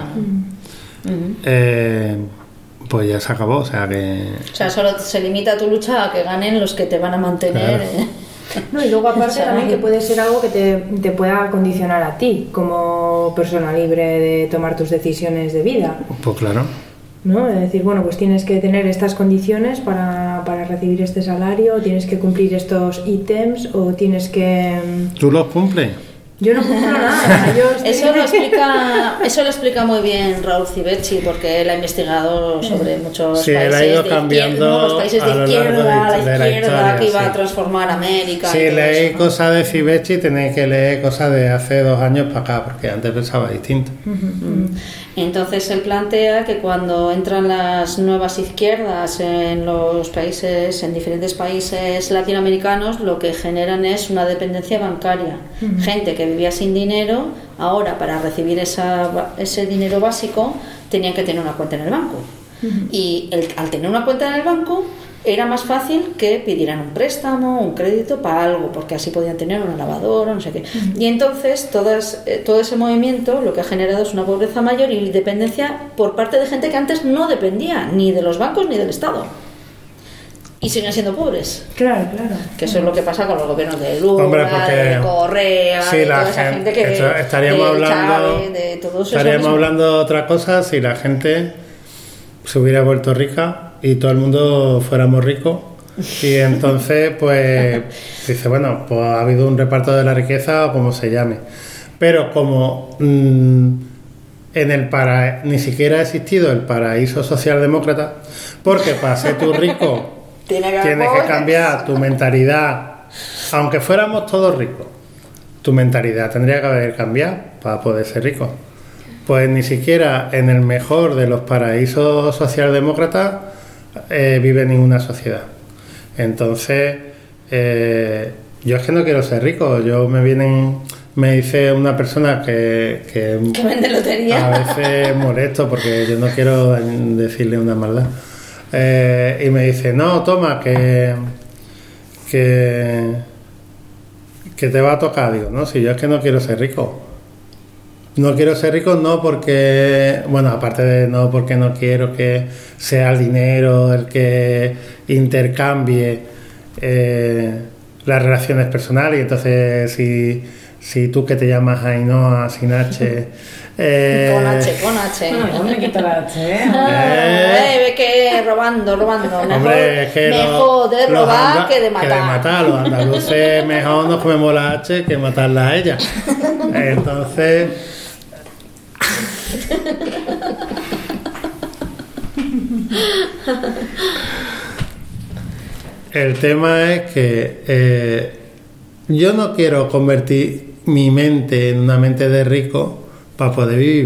pues ya se acabó, o sea que... O sea, solo se limita tu lucha a que ganen los que te van a mantener. Claro. No, y luego aparte O sea, también que puede ser algo que te pueda condicionar a ti como persona libre de tomar tus decisiones de vida, Pues claro. ¿no? Es decir, bueno, pues tienes que tener estas condiciones para recibir este salario, tienes que cumplir estos ítems o tienes que... ¿Tú los cumples? Yo no cumplo nada. Yo estoy- Eso lo explica muy bien Raúl Civecchi, porque él ha investigado sobre muchos Sí, él países ha ido de cambiando izquierda, ¿no? Los países a de lo largo izquierda, de la la izquierda historia, que iba sí. a transformar América. Si y todo leéis eso, ¿no? cosas de Civecchi tenéis que leer cosas de hace 2 años para acá, porque antes pensaba distinto. Entonces él plantea que cuando entran las nuevas izquierdas en los países, en diferentes países latinoamericanos, lo que generan es una dependencia bancaria. Gente que vivía sin dinero, ahora para recibir ese dinero básico tenían que tener una cuenta en el banco. Y al tener una cuenta en el banco era más fácil que pidieran un préstamo, un crédito para algo, porque así podían tener una lavadora, no sé qué. Y entonces todo ese movimiento lo que ha generado es una pobreza mayor y dependencia por parte de gente que antes no dependía ni de los bancos ni del Estado. Y siguen siendo pobres. Claro, claro. Que eso es lo que pasa con los gobiernos de Lula, Hombre, porque de Correa, si de la toda esa gente que... estaríamos de hablando, Chávez, de todo eso. estaríamos hablando de otra cosa si la gente se hubiera vuelto rica y todo el mundo fuéramos ricos, y entonces pues dice, bueno, pues ha habido un reparto de la riqueza o como se llame, pero como ni siquiera ha existido el paraíso socialdemócrata, porque para ser tú rico tienes que cambiar tu mentalidad, aunque fuéramos todos ricos, tu mentalidad tendría que haber cambiado para poder ser rico. Pues ni siquiera en el mejor de los paraísos socialdemócratas vive ninguna sociedad. Entonces, yo es que no quiero ser rico. Me dice una persona que vende lotería. A veces molesto porque yo no quiero decirle una maldad. Y me dice, no, toma, que ¿qué te va a tocar? Digo, no, si yo es que no quiero ser rico. No quiero ser rico no porque, bueno, aparte de no porque no quiero que sea el dinero el que intercambie las relaciones personales. Y entonces, si tú que te llamas Ainhoa sin H... Con H. No, yo me quito la H, ¿eh? Ve que robando. Hombre, es que mejor de robar que de matar. Los andaluces mejor nos comemos la H que matarla a ella. Entonces... El tema es que yo no quiero convertir mi mente en una mente de rico para poder vivir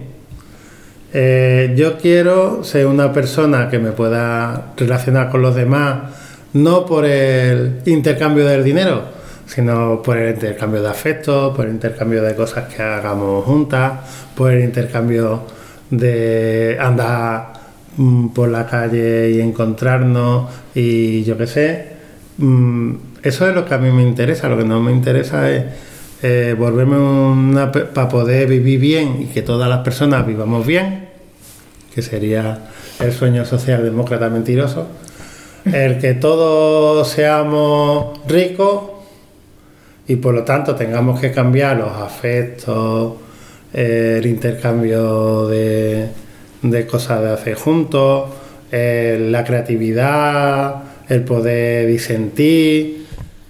bien. Yo quiero ser una persona que me pueda relacionar con los demás, no por el intercambio del dinero, sino por el intercambio de afectos, por el intercambio de cosas que hagamos juntas, por el intercambio de andar por la calle y encontrarnos y yo qué sé. Eso es lo que a mí me interesa. Lo que no me interesa es volverme para poder vivir bien y que todas las personas vivamos bien, que sería el sueño socialdemócrata mentiroso, el que todos seamos ricos y por lo tanto tengamos que cambiar los afectos, el intercambio de cosas de hacer juntos, la creatividad, el poder disentir,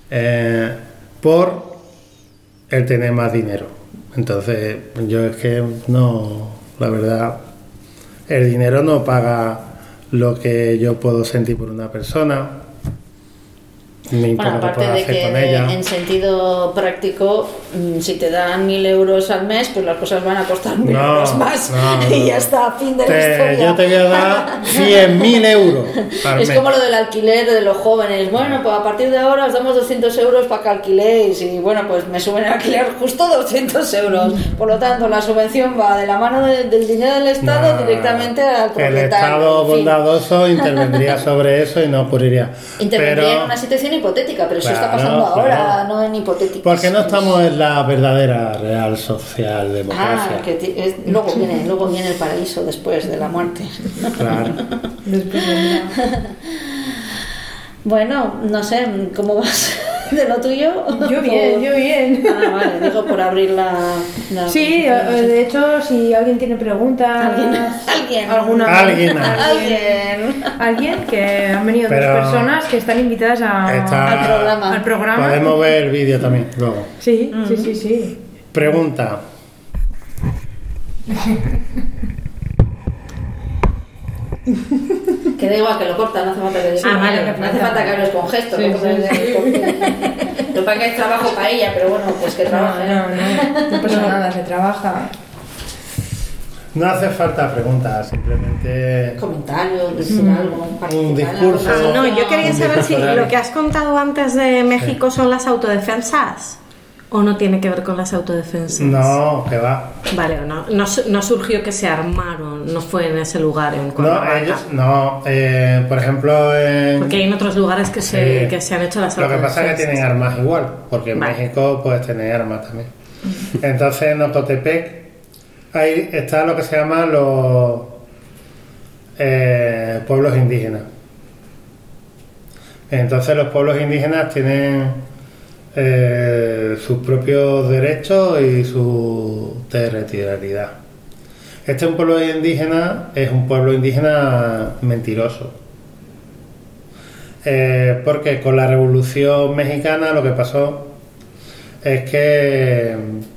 por el tener más dinero. Entonces yo es que no, la verdad, el dinero no paga lo que yo puedo sentir por una persona, ni por Bueno, lo que aparte puedo de hacer que con ella. en sentido práctico, si te dan 1.000 euros al mes, pues las cosas van a costar 1.000 No, euros más. no, Y ya no. está, fin de la historia. Yo te voy a dar 100.000 euros al Es mes. como lo del alquiler de los jóvenes. Bueno, pues a partir de ahora os damos 200 euros para que alquiléis. Y bueno, pues me suben el alquiler justo 200 euros. Por lo tanto, la subvención va de la mano del dinero del Estado No, directamente al propietario. El Estado En fin. bondadoso intervendría sobre eso y no ocurriría. Intervendría Pero- en una situación hipotética, pero eso está Claro, pasando ahora, claro. no en hipotéticos. Porque no estamos en la verdadera real socialdemocracia. Ah, luego viene el paraíso después de la muerte. Claro. Después vendrá. Bueno, no sé, ¿cómo vas de lo tuyo? Yo bien. Ah, vale, digo por abrir la Sí, conversación. de hecho, si alguien tiene preguntas, Alguien. alguien que han venido Pero- dos personas que están invitadas Está- al programa. Podemos ver el vídeo también luego. Sí, sí. Pregunta. Que da igual que lo corta, no hace falta que diga. Ah, vale, no hace falta que hables con gestos. Sí, Lo que pasa es que es trabajo para ella, pero bueno, pues que trabaje. No pasa nada, se trabaja. No hace falta preguntas, simplemente Comentarios, decir algo, participar en la discurso. conversación. No, yo quería saber si Horario. lo que has contado antes de México son las autodefensas o no tiene que ver con las autodefensas. No, que va. Vale, o no surgió que se armaron, no fue en ese lugar en No, Cuernavaca. ellos, no. Por ejemplo, en... Porque hay en otros lugares que se han hecho las Lo que autodefensas. pasa es que tienen armas igual, porque en Vale. México puedes tener armas también. Entonces en Ocotepec ahí está lo que se llama los pueblos indígenas. Entonces los pueblos indígenas tienen sus propios derechos y su territorialidad. Este es un pueblo indígena, es un pueblo indígena mentiroso. Porque con la Revolución Mexicana lo que pasó es que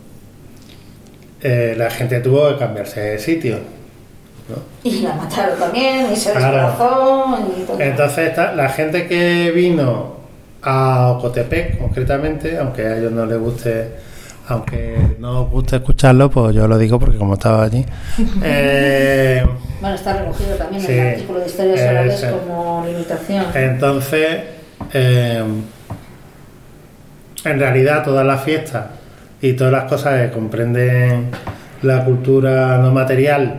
la gente tuvo que cambiarse de sitio, ¿no? Y la mataron también, y se Claro. desplazó y todo. Entonces la gente que vino a Ocotepec concretamente, aunque a ellos no les guste, aunque no os guste escucharlo, pues yo lo digo porque como estaba allí. Bueno, está recogido también en Sí, el artículo de historias orales sí. como limitación. Entonces, en realidad todas las fiestas y todas las cosas que comprenden la cultura no material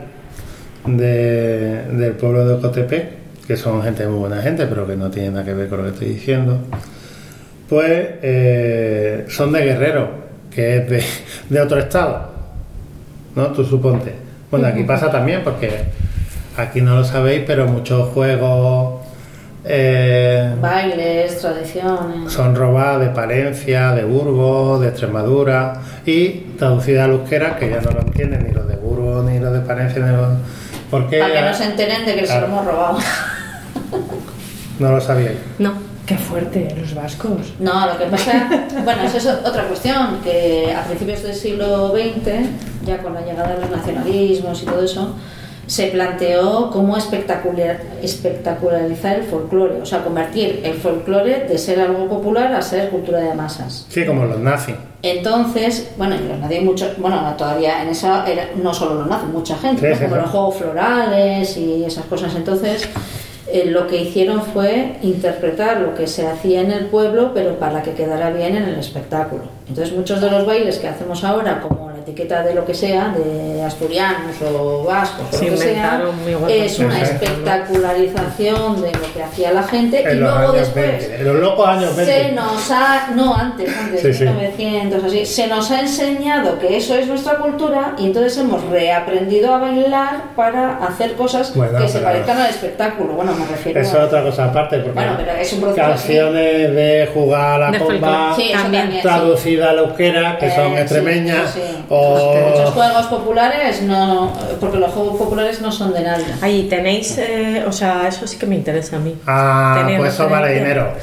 del pueblo de Ocotepec, que son gente muy buena gente, pero que no tiene nada que ver con lo que estoy diciendo, pues son de Guerrero, que es de otro estado, ¿no? Tú suponte. Bueno, aquí pasa también, porque aquí no lo sabéis, pero muchos juegos Bailes, tradiciones. son robados de Palencia, de Burgos, de Extremadura y traducida al euskera, que ya no lo entienden ni los de Burgos, ni los de Palencia, ni los... Porque Para que no se enteren de que se lo hemos robado. no lo sabíais. No. Qué fuerte, los vascos. No, lo que pasa, bueno, eso es otra cuestión, que a principios del siglo XX, ya con la llegada de los nacionalismos y todo eso, se planteó cómo espectacularizar el folclore, o sea, convertir el folclore de ser algo popular a ser cultura de masas. Sí, como los nazis. Entonces, bueno, y los nazis muchos, bueno, todavía en esa era, no solo los nazis, mucha gente, Sí, ¿no? sí, Como sí. los juegos florales y esas cosas. Entonces, lo que hicieron fue interpretar lo que se hacía en el pueblo, pero para que quedara bien en el espectáculo. Entonces, muchos de los bailes que hacemos ahora, como la etiqueta de lo que sea, de asturianos o vascos, o Se lo que sea, inventaron muy guapas es una cosas, ¿no? espectacularización de lo que hacía la gente y En los luego años después 20, en los locos años 20. se nos ha, no antes, Sí, sí. 1900 así, se nos ha enseñado que eso es nuestra cultura y entonces hemos reaprendido a bailar para hacer cosas Bueno, que se pero- parezcan al espectáculo. Bueno, me refiero Eso es otra cosa aparte, porque Bueno, pero es un proceso canciones de jugar a la De comba Sí, eso también, traducidas al euskera, que son sí, extremeñas, sí, sí. o Muchos juegos populares no, porque los juegos populares no son de nadie. Ahí tenéis, o sea, eso sí que me interesa a mí. ah, ¿Tenéis pues eso vale referencia? dinero.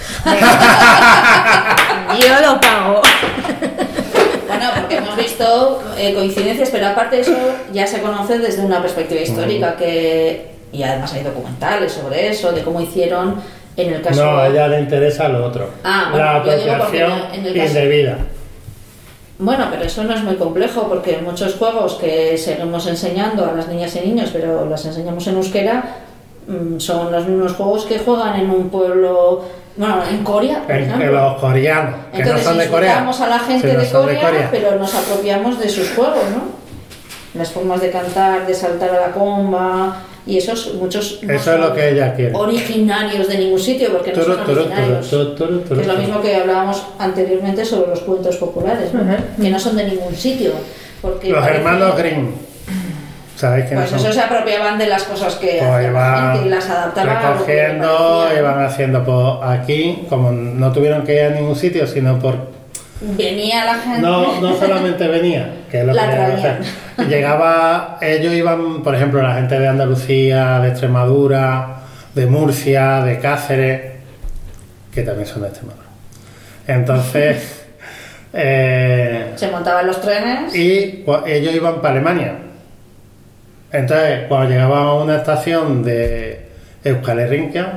Yo lo pago. Bueno, porque hemos visto coincidencias, pero aparte de eso ya se conoce desde una perspectiva histórica y además hay documentales sobre eso, de cómo hicieron en el caso... No, a ella le interesa lo otro. Ah, bueno, la yo digo porque apropiación en el caso- indebida. Bueno, pero eso no es muy complejo porque muchos juegos que seguimos enseñando a las niñas y niños, pero las enseñamos en euskera, son los mismos juegos que juegan en un pueblo, bueno, en Corea, por En ejemplo. los coreanos, que Entonces no son de Corea. insultamos a la gente Sí, no de, son Corea, pero nos apropiamos de sus juegos, ¿no? Las formas de cantar, de saltar a la comba y esos muchos no Eso es lo son que ella quiere. originarios de ningún sitio porque no Turu, son turu, originarios. turu, turu, turu, Que es lo turu. mismo que hablábamos anteriormente sobre los cuentos populares, ¿no? Que no son de ningún sitio. Porque Los parece- hermanos Grimm. ¿Sabéis quiénes Pues son? eso se apropiaban de las cosas que Pues hacía la iban gente y las adaptaban a lo que le recogiendo, parecía. iban haciendo por aquí, como no tuvieron que ir a ningún sitio, sino por... Venía la gente. No solamente venía, que es lo La que querían traían. hacer. Llegaba, ellos iban, por ejemplo, la gente de Andalucía, de Extremadura, de Murcia, de Cáceres, que también son de Extremadura. Entonces, Se montaban los trenes. y ellos iban para Alemania. Entonces, cuando llegaban a una estación de Euskal Herria,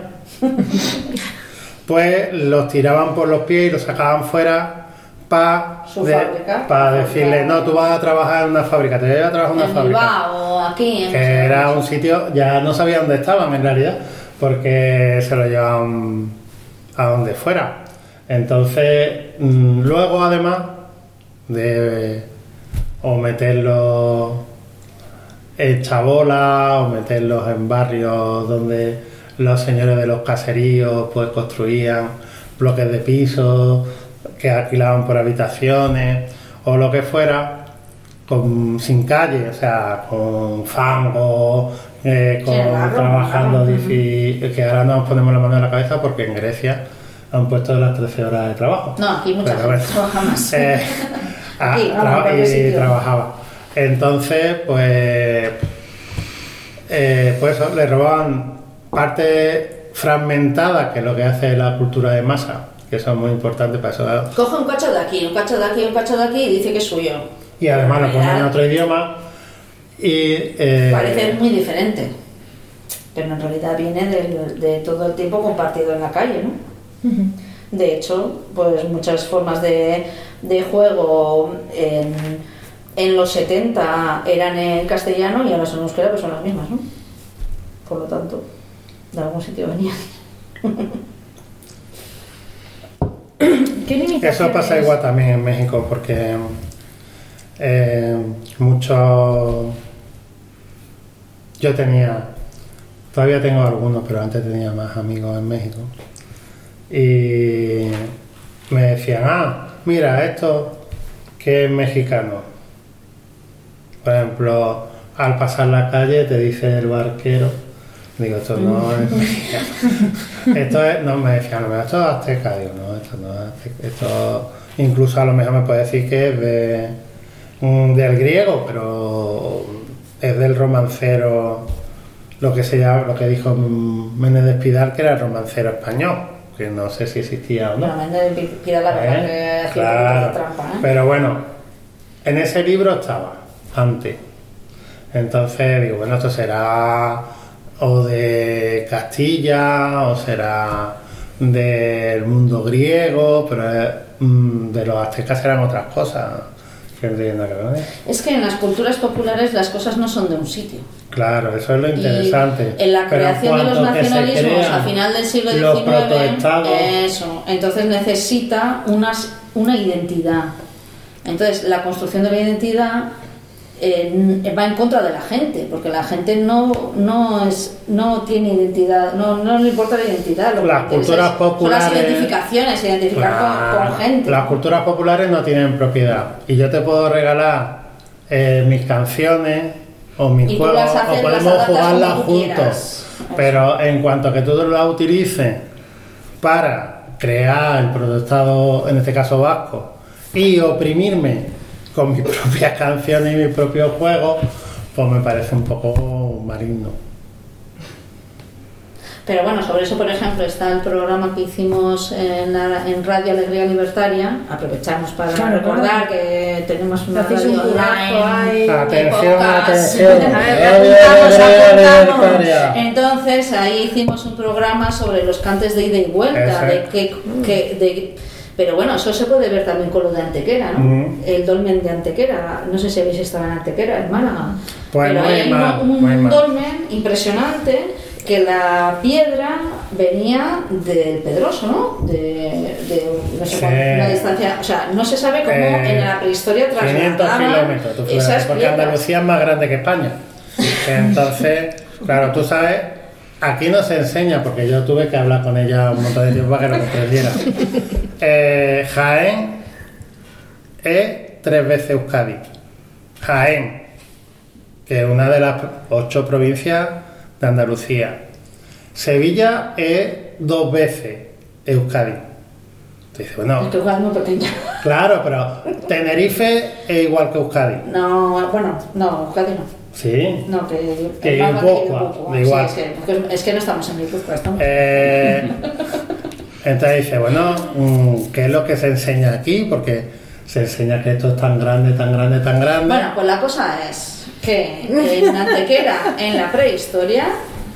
pues los tiraban por los pies y los sacaban fuera Su fábrica. para decirle, no, tú vas a trabajar en una fábrica, te voy a trabajar en una En fábrica. Bilbao o aquí. en Que no sé era dónde. un sitio, ya no sabía dónde estaban en realidad, porque se lo llevaban a donde fuera. Entonces, luego además de o meterlos en chabolas o meterlos en barrios donde los señores de los caseríos pues construían bloques de pisos que alquilaban por habitaciones o lo que fuera, sin calle, o sea, con fango, trabajando que ahora nos ponemos la mano en la cabeza porque en Grecia han puesto las 13 horas de trabajo. No, aquí mucha Pero gente bueno, trabaja más. Aquí, vamos, en cualquier sitio. trabajaba. Entonces, pues eso, le robaban parte fragmentada, que es lo que hace la cultura de masa, que eso es muy importante para eso. Coge un cacho de aquí, un cacho de aquí, un cacho de aquí y dice que es suyo. Y además lo ponen en realidad, otro idioma y Parece muy diferente. Pero en realidad viene de todo el tiempo compartido en la calle, ¿no? De hecho, pues muchas formas de juego en los 70 eran en castellano y ahora son en euskera, pues son las mismas, ¿no? Por lo tanto, de algún sitio venían. ¿Qué limitaciones? eso pasa igual también en México, porque muchos... Yo todavía tengo algunos, pero antes tenía más amigos en México. Y me decían, mira, esto que es mexicano. Por ejemplo, al pasar la calle te dice el barquero, digo, esto no es mexicano. Esto es, no, me decían, no, esto es azteca. Digo, no, esto no es azteca. Esto incluso a lo mejor me puede decir que es del griego, pero es del romancero, lo que dijo Menéndez Pidal, que era el romancero español, que no sé si existía o no. Bueno, Menéndez Pidal la verdad que hacía un poquito de trampa, ¿eh? Pero bueno, en ese libro estaba antes. Entonces digo, bueno, esto será o de Castilla o será del mundo griego, pero de los aztecas eran otras cosas. Que no tienen nada que ver. Es que en las culturas populares las cosas no son de un sitio. Claro, eso es lo interesante. Y en la creación de los nacionalismos a final del siglo los XIX, protoestados, eso, entonces necesita una identidad. Entonces la construcción de la identidad va en contra de la gente, porque la gente no tiene identidad, no le importa la identidad. Lo las que culturas populares, son las identificaciones, identificar con gente. Las culturas populares no tienen propiedad. Y yo te puedo regalar mis canciones o mis Y tú juegos, las haces, o podemos las adaptas jugarlas como tú juntos. quieras. Pero en cuanto a que tú las utilices para crear el protestado, en este caso vasco, y oprimirme con mis propias canciones y mis propios juegos, pues me parece un poco maligno. Pero bueno, sobre eso, por ejemplo, está el programa que hicimos en Radio Alegría Libertaria. Aprovechamos para recordar que tenemos una Hacéis radio un curazo online. Atención, podcast. atención. apuntamos. Entonces ahí hicimos un programa sobre los cantes de ida y vuelta. Pero bueno, eso se puede ver también con lo de Antequera, ¿no? El dolmen de Antequera. No sé si habéis estado en Antequera, en Málaga. Pues pero muy hay mal, un muy mal. dolmen impresionante, que la piedra venía del Pedroso, ¿no? De no sé Sí. una distancia, o sea, no se sabe cómo en la prehistoria 500 trasladaban kilómetros, tú fíjate, esas porque piedras. Andalucía es más grande que España. Entonces, claro, tú sabes, aquí no se enseña, porque yo tuve que hablar con ella un montón de tiempo para que lo comprendiera. Jaén es 3 veces Euskadi. Jaén, que es una de las 8 provincias de Andalucía. Sevilla es 2 veces Euskadi. Tú dices, bueno, Es que Euskadi es muy pequeña. claro, pero Tenerife es igual que Euskadi. No, bueno, no, Euskadi no. Sí. No, que Guipúzcoa, da igual. Sí, es que no estamos en Guipúzcoa, estamos. Entonces dice, bueno, ¿qué es lo que se enseña aquí? Porque se enseña que esto es tan grande, tan grande, tan grande. Bueno, pues la cosa es que en Antequera, en la prehistoria,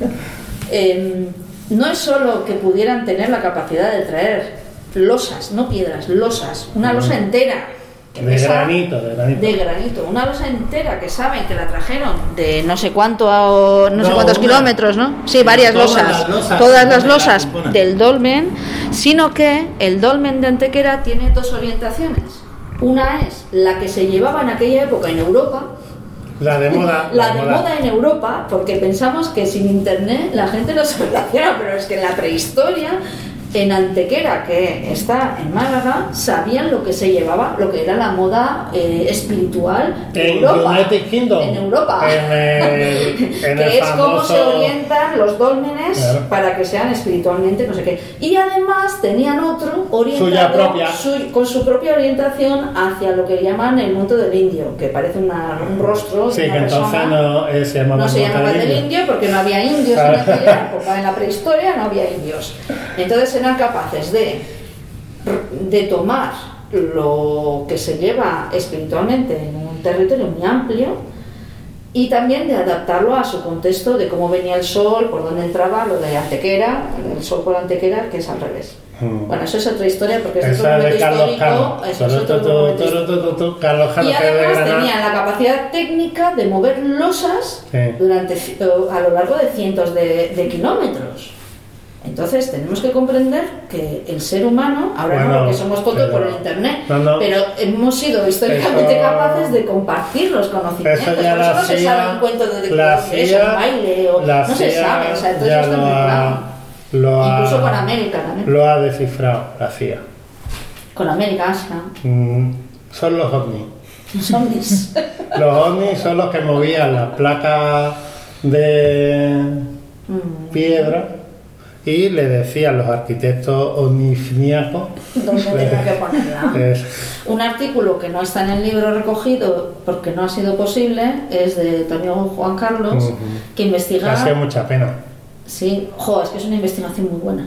no es solo que pudieran tener la capacidad de traer losas, no piedras, losas, una losa entera. que de pesa- granito, de granito, una losa entera que saben que la trajeron de no sé cuánto no sé No, cuántos una. kilómetros, ¿no? Sí, varias Todas losas, las losas, todas las la losas componen. del dolmen, sino que el dolmen de Antequera tiene 2 orientaciones. Una es la que se llevaba en aquella época en Europa, La de moda. la de moda en Europa, porque pensamos que sin internet la gente no se relaciona, pero es que en la prehistoria, en Antequera, que está en Málaga, sabían lo que se llevaba, lo que era la moda espiritual En Europa. United Kingdom. En Europa. En Que el es cómo se famoso- orientan los dólmenes Claro. para que sean espiritualmente no sé qué. Y además tenían otro orientado Suya propia. con su propia orientación hacia lo que llaman el monte del indio, que parece un rostro Sí, de una que entonces persona. no se llamaba No se Monte llamaba del del Indio. indio porque no había indios en aquella época, en la prehistoria no había indios. Entonces eran capaces de tomar lo que se lleva espiritualmente en un territorio muy amplio y también de adaptarlo a su contexto de cómo venía el sol, por dónde entraba, lo de Antequera, el sol por Antequera, que es al revés. Bueno, eso es otra historia porque es otro Esa es momento de Carlos histórico. Cano. Eso es otro momento histórico. Carlos Cano, Y que es de además Granada. tenían la capacidad técnica de mover losas Sí. a lo largo de cientos de kilómetros. Entonces tenemos que comprender que el ser humano, ahora Bueno, no porque somos tontos pero- por el internet, no. pero hemos sido históricamente Eso- capaces de compartir los conocimientos. Eso ya Por eso la no se CIA, sabe un cuento de la que es un CIA, baile o la no se CIA sabe, o sea, entonces ya está muy claro. Incluso con América también. lo ha descifrado la CIA. con América, Asia. Son los ovnis. Los ovnis. Los ovnis son los que movían las placas de piedra y le decían los arquitectos ovnifíacos ¿Dónde tenía que ponerla? es- Un artículo que no está en el libro recogido porque no ha sido posible es de tu amigo Juan Carlos, Ujú. que investiga. ha sido mucha pena. Sí, es que es una investigación muy buena.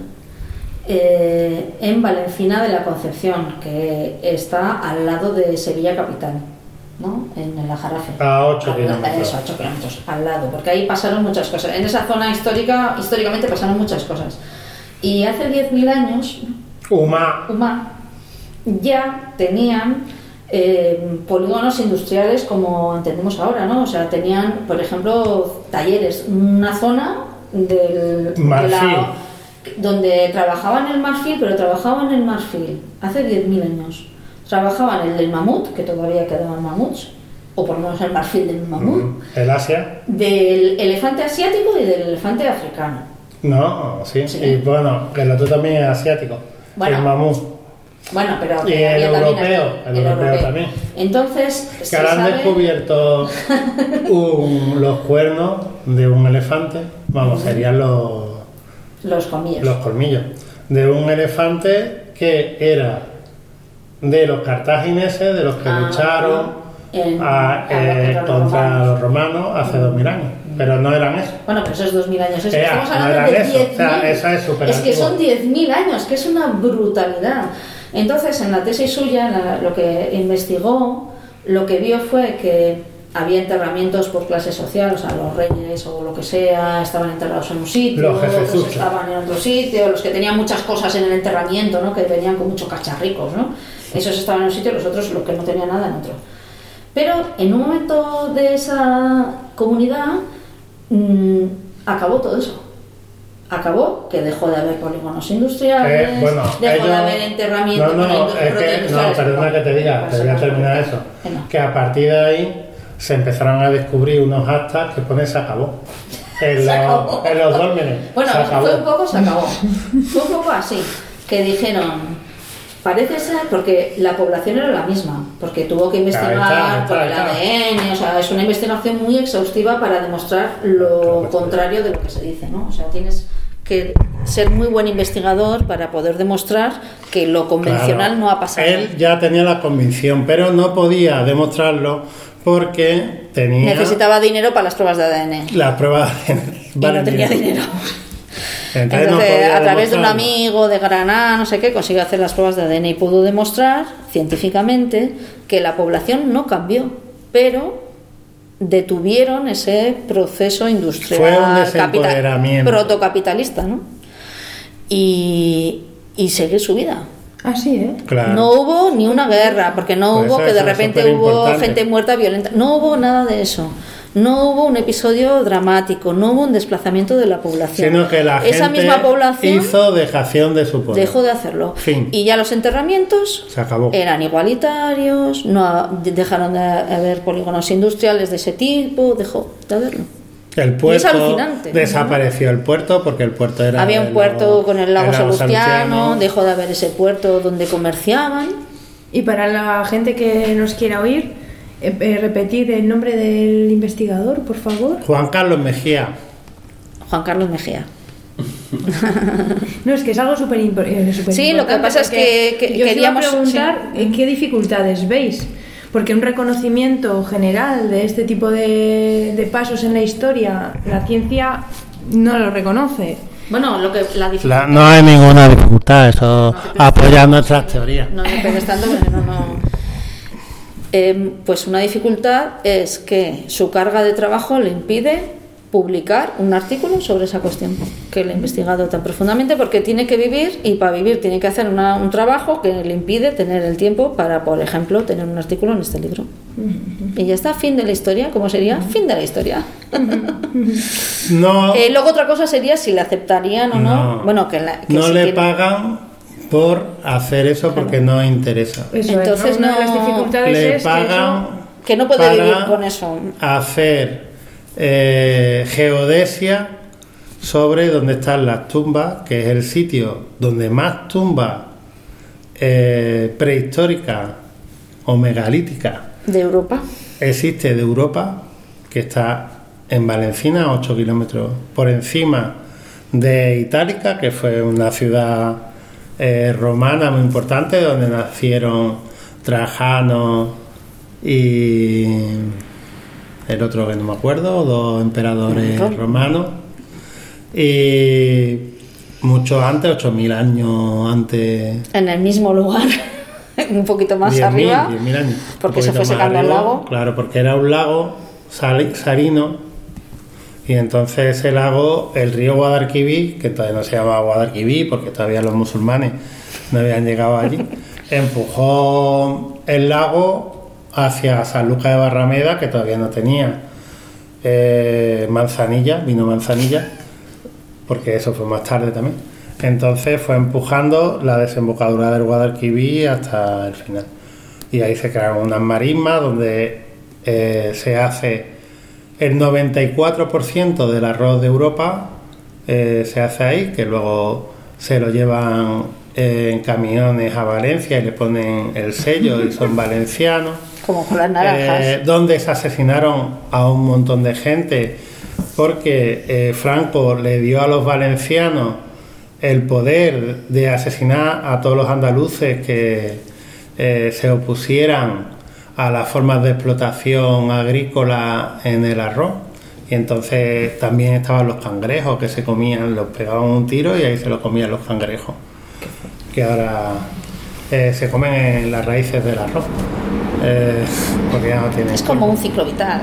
En Valencina de la Concepción, que está al lado de Sevilla capital, ¿no? En el Ajarafe. A 8 Eso, kilómetros. 8 kilómetros, al lado, porque ahí pasaron muchas cosas. En esa zona históricamente pasaron muchas cosas. Y hace 10.000 años, Uma, ya tenían polígonos industriales como entendemos ahora, ¿no? O sea, tenían, por ejemplo, talleres, una zona Marfil. donde trabajaban el marfil, pero trabajaban el marfil hace 10.000 años. Trabajaban el del mamut, que todavía quedaban mamuts, o por lo menos el marfil del mamut, el Asia. del elefante asiático y del elefante africano. No, sí. Sí. Y bueno, el otro también es asiático. Bueno. El mamut. Bueno, pero Y el había también europeo, aquí, el europeo también. Entonces, Que ahora han descubierto los cuernos de un elefante. Vamos, serían los colmillos. los colmillos. De un elefante que era de los cartagineses, de los que lucharon contra los romanos hace 2000 años. Pero no eran eso. Bueno, pero eso es 2000 años. Es que estamos no hablando eran de eso. 10.000. O sea, esa es súper Es que antigua. son 10.000 años, que es una brutalidad. Entonces, en la tesis suya, lo que investigó, lo que vio fue que había enterramientos por clase social, o sea, los reyes o lo que sea, estaban enterrados en un sitio, Los otros jefezuchos. estaban en otro sitio, los que tenían muchas cosas en el enterramiento, ¿no? Que venían con muchos cacharricos, ¿no? Esos estaban en un sitio, los otros los que no tenían nada en otro. Pero en un momento de esa comunidad acabó todo eso. Acabó que dejó de haber polígonos industriales, dejó de haber enterramiento. Perdona que te diga, te voy a terminar eso. Venga. Que a partir de ahí se empezaron a descubrir unos actas que pone se acabó. En los dólmenes. Bueno, se acabó. se acabó. Fue un poco así, que dijeron, parece ser, porque la población era la misma, porque tuvo que investigar por el ADN, o sea, es una investigación muy exhaustiva para demostrar lo contrario de lo que se dice, ¿no? O sea, tienes que ser muy buen investigador para poder demostrar que lo convencional Claro. no ha pasado. Él ya tenía la convicción, pero no podía demostrarlo porque tenía Necesitaba dinero para las pruebas de ADN. las pruebas de Y no tenía dinero. Entonces, no Entonces, podía a través de un demostrarlo. amigo de Granada, no sé qué, consiguió hacer las pruebas de ADN y pudo demostrar científicamente que la población no cambió, pero detuvieron ese proceso industrial Fue un desempoderamiento. protocapitalista, ¿no? Y sigue su vida. Así, ¿eh? Claro. No hubo ni una guerra, porque no Pues hubo eso que de es repente superimportante. hubo gente muerta violenta, no hubo nada de eso. No hubo un episodio dramático, no hubo un desplazamiento de la población. Sino que la Esa gente misma población hizo dejación de su poder. dejó de hacerlo. Fin. Y ya los enterramientos Se acabó. eran igualitarios, no dejaron de haber polígonos industriales de ese tipo, dejó de haberlo. El Y es puerto alucinante, desapareció el puerto porque el puerto era Había un el puerto lago- con el lago Salustiano, Salustiano. dejó de haber ese puerto donde comerciaban. Y para la gente que nos quiera oír, repetir el nombre del investigador, por favor. Juan Carlos Mejía. Juan Carlos Mejía. No, es que es algo súper importante. Sí, lo que pasa es que yo os queríamos- iba a preguntar sí. qué dificultades veis. Porque un reconocimiento general de este tipo de pasos en la historia, la ciencia no lo reconoce. Bueno, la dificultad. No hay ninguna dificultad, eso apoya nuestras teorías. No me pegues tanto porque no. Pues una dificultad es que su carga de trabajo le impide publicar un artículo sobre esa cuestión que él ha investigado tan profundamente, porque tiene que vivir y para vivir tiene que hacer un trabajo que le impide tener el tiempo para, por ejemplo, tener un artículo en este libro. Y ya está, fin de la historia. ¿Cómo sería? Fin de la historia. No, Luego otra cosa sería si le aceptarían o no. Bueno, que no si le tiene- pagan por hacer eso porque no interesa. Eso Entonces es, ¿no? Una de las no- dificultades Le es pagan que no puede para vivir con eso. hacer geodesia sobre donde están las tumbas, que es el sitio donde más tumbas prehistórica o megalítica De Europa. existe de Europa, que está en Valencina, 8 kilómetros por encima de Itálica, que fue una ciudad romana muy importante, donde nacieron Trajano y el otro que no me acuerdo, 2 emperadores romanos, y mucho antes, 8.000 años antes. En el mismo lugar, un poquito más 10.000, arriba, 10.000 años. porque Un se poquito fue más secando el arriba, lago. Claro, porque era un lago salino, y entonces ese lago, el río Guadalquivir, que todavía no se llamaba Guadalquivir porque todavía los musulmanes no habían llegado allí, empujó el lago hacia Sanlúcar de Barrameda, que todavía no tenía vino manzanilla, porque eso fue más tarde también. Entonces fue empujando la desembocadura del Guadalquivir hasta el final. Y ahí se crearon unas marismas donde se hace el 94% del arroz de Europa, se hace ahí, que luego se lo llevan en camiones a Valencia y le ponen el sello y son valencianos. Como con las naranjas. Donde se asesinaron a un montón de gente porque Franco le dio a los valencianos el poder de asesinar a todos los andaluces que se opusieran a las formas de explotación agrícola en el arroz. Y entonces también estaban los cangrejos que se comían, los pegaban un tiro y ahí se los comían los cangrejos, que ahora se comen en las raíces del arroz, porque ya no tienen. Es como un ciclo vital.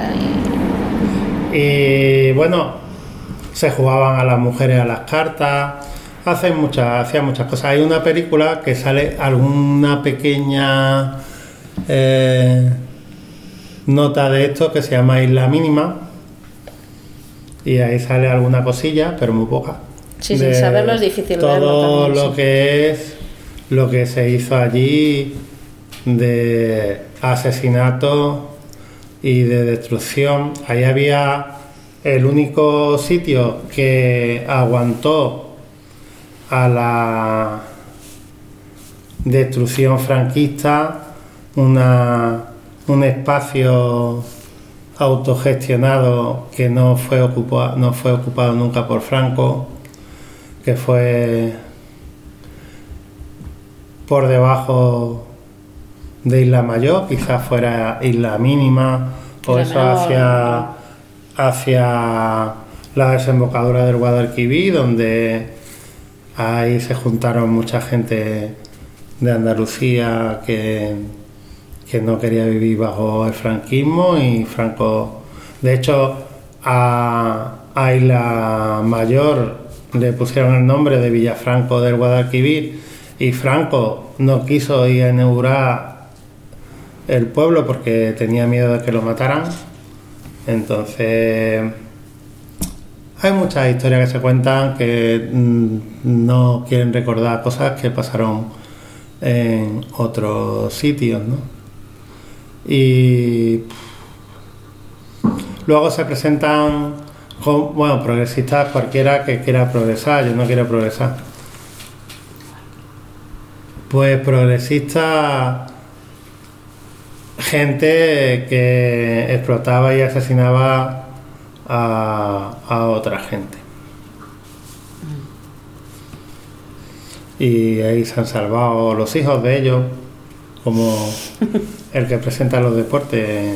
Y bueno, se jugaban a las mujeres a las cartas, hacían muchas cosas. Hay una película que sale alguna pequeña nota de esto, que se llama Isla Mínima, y ahí sale alguna cosilla, pero muy poca. Sí, sin saberlo es difícil verlo todo también, lo sí. que es lo que se hizo allí de asesinato y de destrucción. Ahí había el único sitio que aguantó a la destrucción franquista, un espacio autogestionado que no fue ocupado nunca por Franco, que fue por debajo de Isla Mayor, quizás fuera Isla Mínima, o Isla eso Menor. hacia la desembocadura del Guadalquivir, donde ahí se juntaron mucha gente de Andalucía que no quería vivir bajo el franquismo, y Franco, de hecho, a Isla Mayor le pusieron el nombre de Villafranco del Guadalquivir, y Franco no quiso ir a inaugurar el pueblo porque tenía miedo de que lo mataran. Entonces hay muchas historias que se cuentan que no quieren recordar cosas que pasaron en otros sitios, ¿no? Y luego se presentan progresistas, cualquiera que quiera progresar. Yo no quiero progresar. Pues progresista, gente que explotaba y asesinaba a otra gente. Y ahí se han salvado los hijos de ellos, como el que presenta los deportes.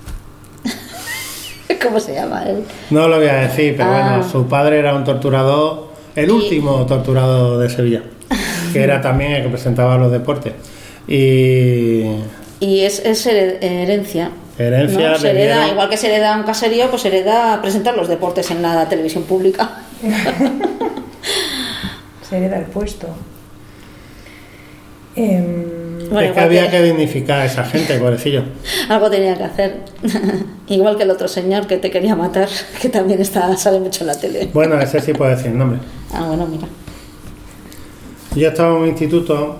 ¿Cómo se llama él? No lo voy a decir, pero Ah. bueno, su padre era un torturador, el último torturador de Sevilla, que era también el que presentaba los deportes. Y es herencia. Herencia, ¿no? Se hereda, bebieron. igual que se hereda un caserío, pues se hereda presentar los deportes en la televisión pública. Se hereda el puesto. Bueno, es que igual había que dignificar a esa gente, pobrecillo. Algo tenía que hacer. Igual que el otro señor que te quería matar, que también sale mucho en la tele. Bueno, ese sí puedo decir el nombre. Ah, bueno, mira. Yo estaba en un instituto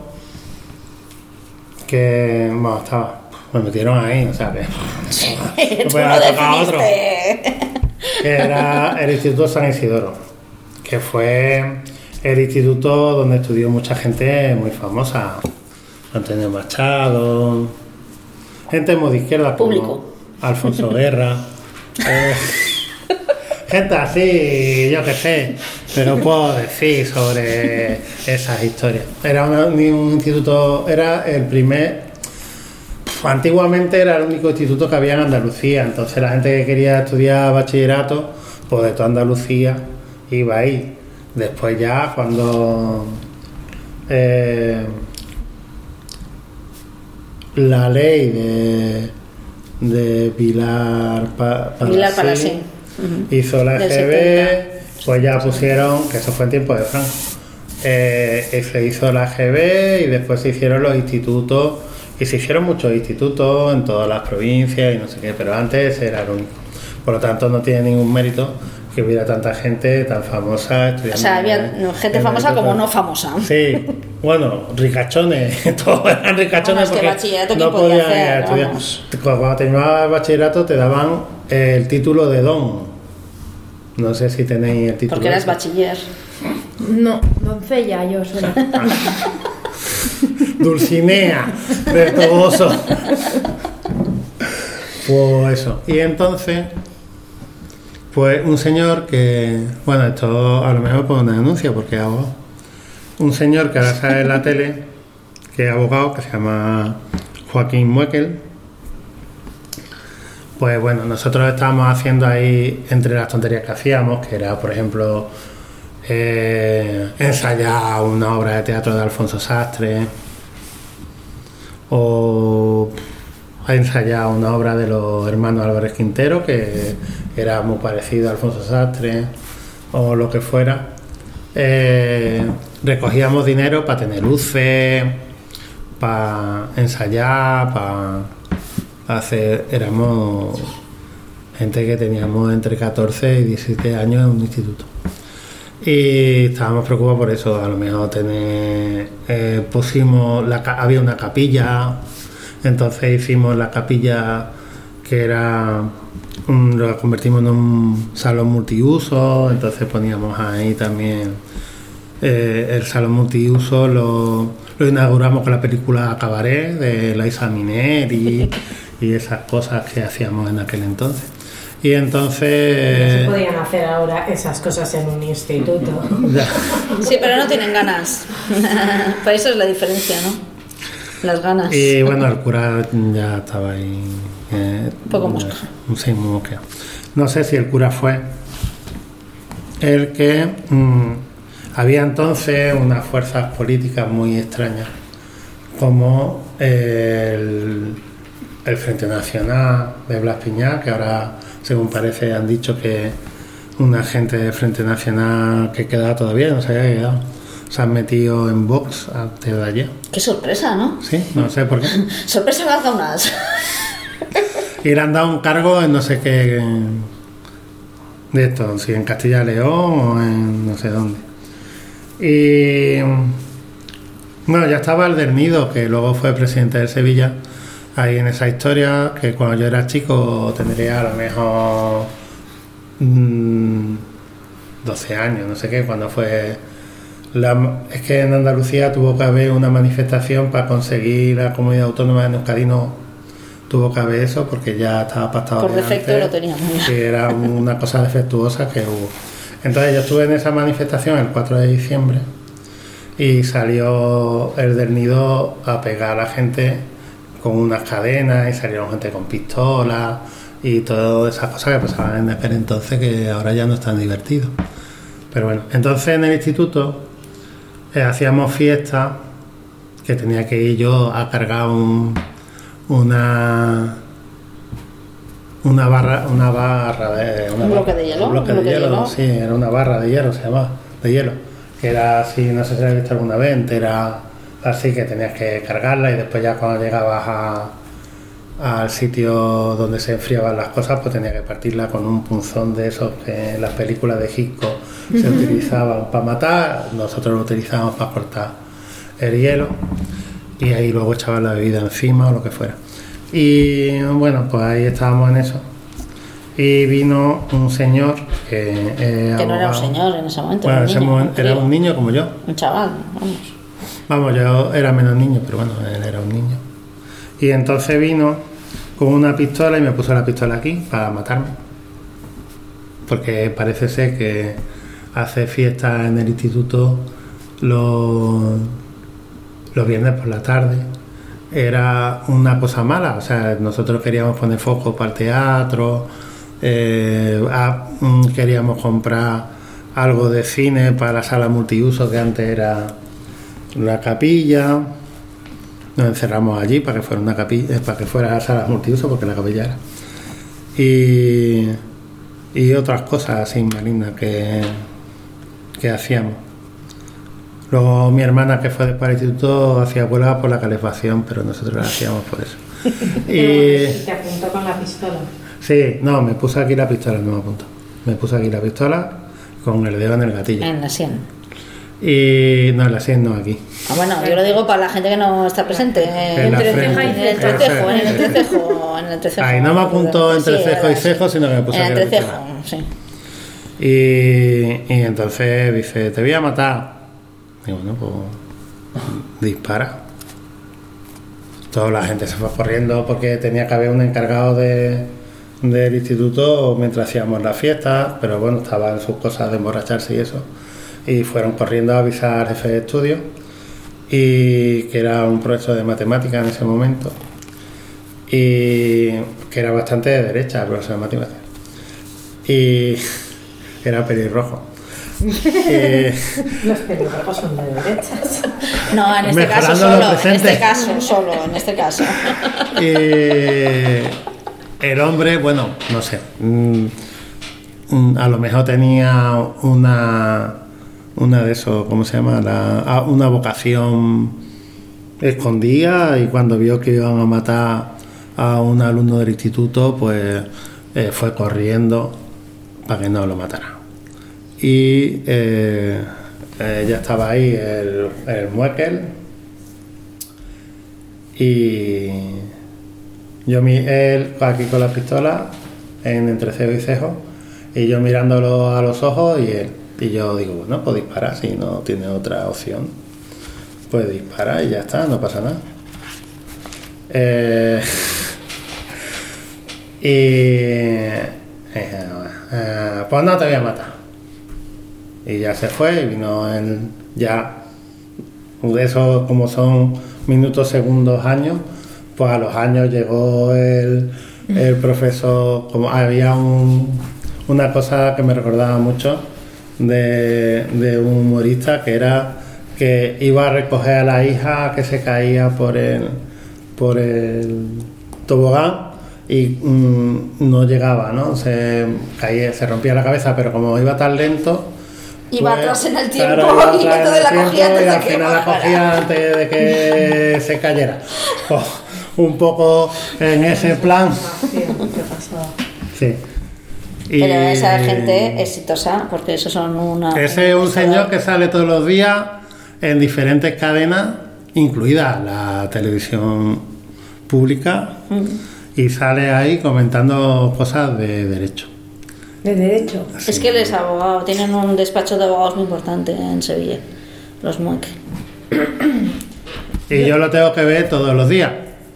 que, me metieron ahí, o sea que Tú podía lo tocar a otro. definiste. Que era el Instituto San Isidoro, que fue el instituto donde estudió mucha gente muy famosa. Antonio Machado, gente muy de izquierda como Público. Alfonso Guerra, gente así, yo qué sé, pero puedo decir sobre esas historias. Era un instituto, era el primer, antiguamente era el único instituto que había en Andalucía, entonces la gente que quería estudiar bachillerato, pues de toda Andalucía iba ahí. Después ya cuando la ley de Pilar Pilar Parasín. hizo la Del EGB, pues ya pusieron, que eso fue en tiempo de Franco, se hizo la EGB y después se hicieron los institutos, y se hicieron muchos institutos en todas las provincias y no sé qué, pero antes era el único. Por lo tanto, no tiene ningún mérito que hubiera tanta gente tan famosa estudiando. O sea, había gente famosa como no famosa. Sí, bueno, ricachones, todos eran ricachones. Bueno, es que porque bachillerato, ¿quién no podía podían hacer? ir a estudiar. Vamos. Cuando terminabas el bachillerato te daban el título de don. No sé si tenéis el título. Porque eras ese. bachiller. No, doncella, yo soy. Dulcinea de Toboso. Pues eso. Y entonces, pues un señor que, bueno, esto a lo mejor pongo una denuncia porque es abogado. Un señor que ahora sale en la tele, que es abogado, que se llama Joaquín Muekel. Pues bueno, nosotros estábamos haciendo ahí, entre las tonterías que hacíamos, que era, por ejemplo, ensayar una obra de teatro de Alfonso Sastre, o ensayar una obra de los hermanos Álvarez Quintero, que era muy parecido a Alfonso Sastre, o lo que fuera. Recogíamos dinero para tener luces, para ensayar, para hacer. Éramos gente que teníamos entre 14 y 17 años en un instituto. Y estábamos preocupados por eso, a lo mejor pusimos, había una capilla, entonces hicimos la capilla que era, lo convertimos en un salón multiuso, entonces poníamos ahí también el salón multiuso, lo inauguramos con la película Cabaret de Liza Minnelli y esas cosas que hacíamos en aquel entonces. Y No entonces... se podían hacer ahora esas cosas en un instituto. Ya. Sí, pero no tienen ganas. Por eso es la diferencia, ¿no? Las ganas. Y bueno, el cura ya estaba ahí. Poco mosca. Sí, muy mosqueado. No sé si el cura fue el que había entonces unas fuerzas políticas muy extrañas, como el Frente Nacional de Blas Piñar, que ahora, según parece, han dicho que un agente del Frente Nacional que queda todavía, no se había quedado, se han metido en Vox antes de ayer. Qué sorpresa, ¿no? Sí, no sé por qué. Sorpresa Gazonas. Y le han dado un cargo en no sé qué de esto, si en Castilla y León o en no sé dónde. Y bueno, ya estaba Aldernido, que luego fue presidente del Sevilla, ahí en esa historia, que cuando yo era chico tendría a lo mejor 12 años, no sé qué, cuando fue... es que en Andalucía tuvo que haber una manifestación para conseguir la comunidad autónoma de Euskadi, no tuvo que haber eso porque ya estaba pactado. Por de defecto antes, lo teníamos ya. y era una cosa defectuosa que hubo. Entonces yo estuve en esa manifestación el 4 de diciembre y salió el del Nido a pegar a la gente con unas cadenas y salieron gente con pistolas y todas esas cosas que pasaban en aquel entonces, que ahora ya no están divertidos. Pero bueno, entonces en el instituto hacíamos fiestas, que tenía que ir yo a cargar una barra de... ¿Un bloque de hielo? Un bloque de hielo, sí, era una barra de hielo, se llamaba, de hielo, que era así, no sé si lo habéis visto alguna vez, era así, que tenías que cargarla y después ya cuando llegabas al sitio donde se enfriaban las cosas, pues tenías que partirla con un punzón de esos que en las películas de Hitchcock se utilizaban para matar, nosotros lo utilizábamos para cortar el hielo y ahí luego echaban la bebida encima o lo que fuera. Y bueno, pues ahí estábamos en eso. Y vino un señor que no era un señor en ese momento. Bueno, era en ese un niño, momento era un niño como yo. Un chaval, vamos. Vamos, yo era menos niño, pero bueno, él era un niño. Y entonces vino con una pistola y me puso la pistola aquí para matarme. Porque parece ser que hace fiestas en el instituto los viernes por la tarde. Era una cosa mala, o sea, nosotros queríamos poner foco para el teatro, queríamos comprar algo de cine para la sala multiuso que antes era la capilla. Nos encerramos allí para que fuera una capilla, para que fuera la sala multiuso, porque la capilla era. Y otras cosas así malignas que hacíamos. Luego mi hermana, que fue después al instituto, hacía huelga por la calefacción, pero nosotros la hacíamos por eso. Y te apuntó con la pistola. Sí, no, me puse aquí la pistola, no me apunto. Me puse aquí la pistola con el dedo en el gatillo. En la sien. Y no, en la sien no, aquí. Ah, bueno, yo lo digo para la gente que no está presente. En la Entre frente. ceja y ceja. En el entrecejo. En el entrecejo. Ahí no me apuntó entre Sí, cejo y era cejo, sino que me puse en aquí el la entrecejo, pistola. sí. Y entonces dice, te voy a matar. Y bueno, pues dispara. Toda la gente se fue corriendo porque tenía que haber un encargado del instituto mientras hacíamos la fiesta, pero bueno, estaba en sus cosas de emborracharse y eso. Y fueron corriendo a avisar al jefe de estudio, y que era un profesor de matemáticas en ese momento, y que era bastante de derecha, el profesor de matemáticas. Y era pelirrojo. Los pelirrojos son de derechas. No, en este caso Mejorando lo solo. En presente. este caso. El hombre, bueno, no sé, a lo mejor tenía una de esos, ¿cómo se llama? Una vocación escondida, y cuando vio que iban a matar a un alumno del instituto, pues fue corriendo para que no lo matara. Y ya estaba ahí el muekel, y él aquí con la pistola entre cejo y cejo, y yo mirándolo a los ojos, y yo digo, bueno, pues dispara, si no tiene otra opción, pues dispara y ya está, no pasa nada. Pues no te voy a matar. Y ya se fue, y vino él, ya de eso, como son minutos, segundos, años, pues a los años llegó el profesor. Como había una cosa que me recordaba mucho de un humorista, que era que iba a recoger a la hija que se caía por el tobogán, y no llegaba, ¿no? Se rompía la cabeza, pero como iba tan lento, Iba pues, atrás en el tiempo, claro, iba y atrás en entonces el la cogía tiempo, antes y de al que final la bajara. cogía antes de que se cayera. Pues, un poco en ese plan. ¿Qué pasó? Sí. Pero esa gente exitosa, porque esos son una... Ese es un señor que sale todos los días en diferentes cadenas, incluida la televisión pública, y sale ahí comentando cosas de derecho. De derecho. Es que él es abogado, tienen un despacho de abogados muy importante en Sevilla, los Mueck. Y yo lo tengo que ver todos los días.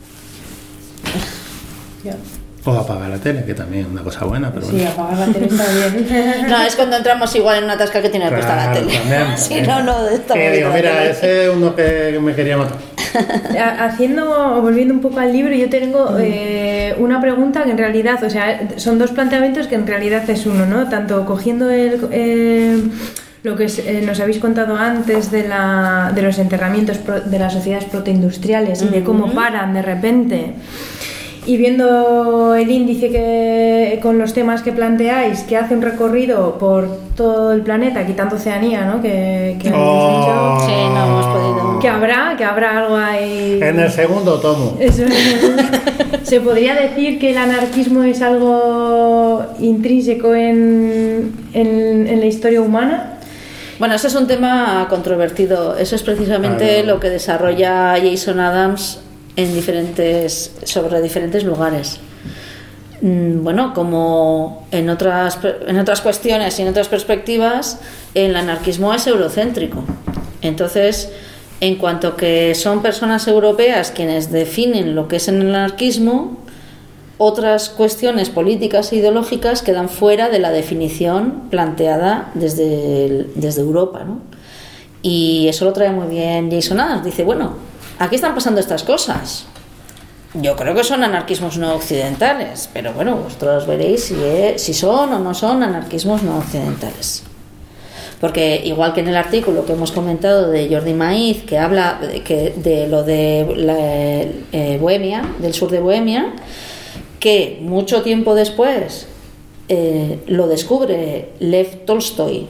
Ya. O apagar la tele, que también es una cosa buena, pero Sí, bueno. apagar la tele está bien. No, es cuando entramos igual en una tasca que tiene puesta la tele. También, Si también. no, está Y digo, bonita la mira, tele. ese es uno que me quería matar. Volviendo un poco al libro, yo tengo una pregunta que en realidad, o sea, son dos planteamientos que en realidad es uno, ¿no? Tanto cogiendo lo que nos habéis contado antes de los enterramientos de las sociedades protoindustriales y de cómo paran de repente, y viendo el índice con los temas que planteáis, que hace un recorrido por todo el planeta, quitando Oceanía, ¿no? Que habéis dicho Sí, no hemos podido. que habrá algo ahí. En el segundo tomo. Eso. ¿Se podría decir que el anarquismo es algo intrínseco en la historia humana? Bueno, ese es un tema controvertido. Eso es precisamente lo que desarrolla Jason Adams sobre diferentes lugares. Bueno, como en otras cuestiones y en otras perspectivas, el anarquismo es eurocéntrico. Entonces, En cuanto que son personas europeas quienes definen lo que es el anarquismo, otras cuestiones políticas e ideológicas quedan fuera de la definición planteada desde Europa, ¿no? Y eso lo trae muy bien Jason Adams. Dice, bueno, aquí están pasando estas cosas. Yo creo que son anarquismos no occidentales, pero bueno, vosotros veréis si son o no son anarquismos no occidentales. Porque igual que en el artículo que hemos comentado de Jordi Maiz, que habla de lo de Bohemia, del sur de Bohemia, que mucho tiempo después lo descubre Lev Tolstoy,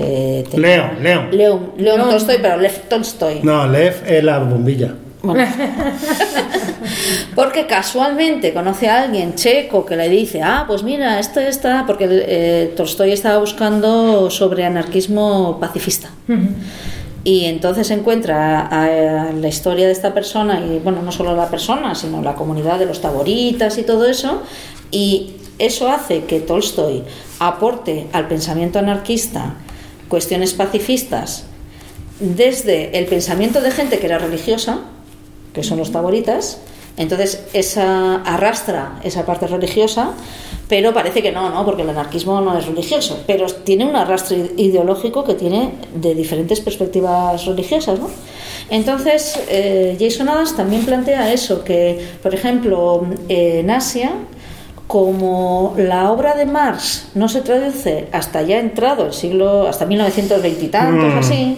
León Tolstoy, pero Lev Tolstoy. No, Lev es la bombilla. Bueno. Porque casualmente conoce a alguien checo que le dice, pues mira, esto está, porque Tolstoy estaba buscando sobre anarquismo pacifista. Y entonces encuentra a la historia de esta persona, y bueno, no solo la persona, sino la comunidad de los taboritas y todo eso, y eso hace que Tolstoy aporte al pensamiento anarquista cuestiones pacifistas desde el pensamiento de gente que era religiosa, que son los taboritas. Entonces arrastra esa parte religiosa, pero parece que no, porque el anarquismo no es religioso, pero tiene un arrastre ideológico que tiene de diferentes perspectivas religiosas, ¿no? Entonces Jason Adams también plantea eso, que por ejemplo en Asia, como la obra de Marx no se traduce hasta ya entrado el siglo, hasta 1920 y tantos, así,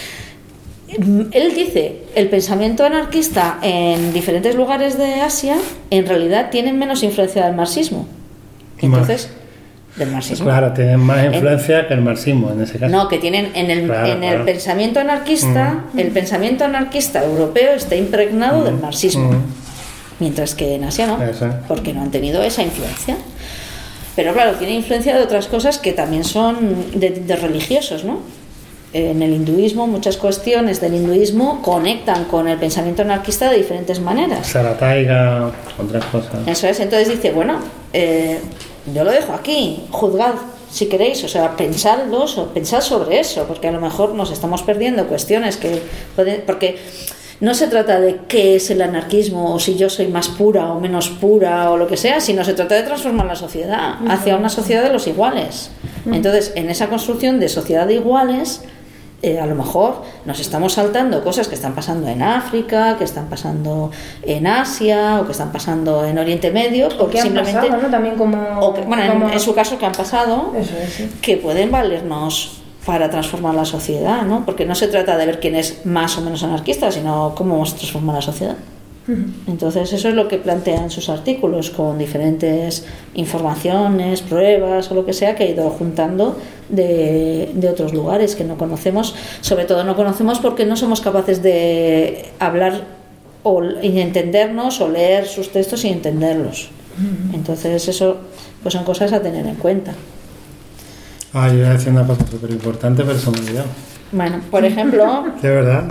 él dice, el pensamiento anarquista en diferentes lugares de Asia en realidad tienen menos influencia del marxismo. Entonces, del marxismo. Claro, tienen más influencia que el marxismo en ese caso. No, que tienen en el pensamiento anarquista, el pensamiento anarquista europeo está impregnado del marxismo. Mientras que en Asia no, porque no han tenido esa influencia. Pero claro, tiene influencia de otras cosas que también son de religiosos, ¿no? En el hinduismo, muchas cuestiones del hinduismo conectan con el pensamiento anarquista de diferentes maneras. Sarataiga, otras cosas. Eso es, entonces dice, bueno, yo lo dejo aquí, juzgad si queréis, o sea, pensad sobre eso, porque a lo mejor nos estamos perdiendo cuestiones que pueden, porque no se trata de qué es el anarquismo o si yo soy más pura o menos pura o lo que sea, sino se trata de transformar la sociedad hacia una sociedad de los iguales. Entonces, en esa construcción de sociedad de iguales, a lo mejor nos estamos saltando cosas que están pasando en África, que están pasando en Asia o que están pasando en Oriente Medio, porque simplemente pasado, ¿no? También en su caso que han pasado, eso es, sí, que pueden valernos para transformar la sociedad, ¿no? Porque no se trata de ver quién es más o menos anarquista, sino cómo vamos a transformar la sociedad. Entonces eso es lo que plantea en sus artículos, con diferentes informaciones, pruebas o lo que sea que ha ido juntando de otros lugares que no conocemos. Sobre todo no conocemos porque no somos capaces de hablar y entendernos o leer sus textos y entenderlos. Entonces eso pues son cosas a tener en cuenta. Yo iba a decir una cosa súper importante, pero se me olvidó. Bueno, por ejemplo, de verdad,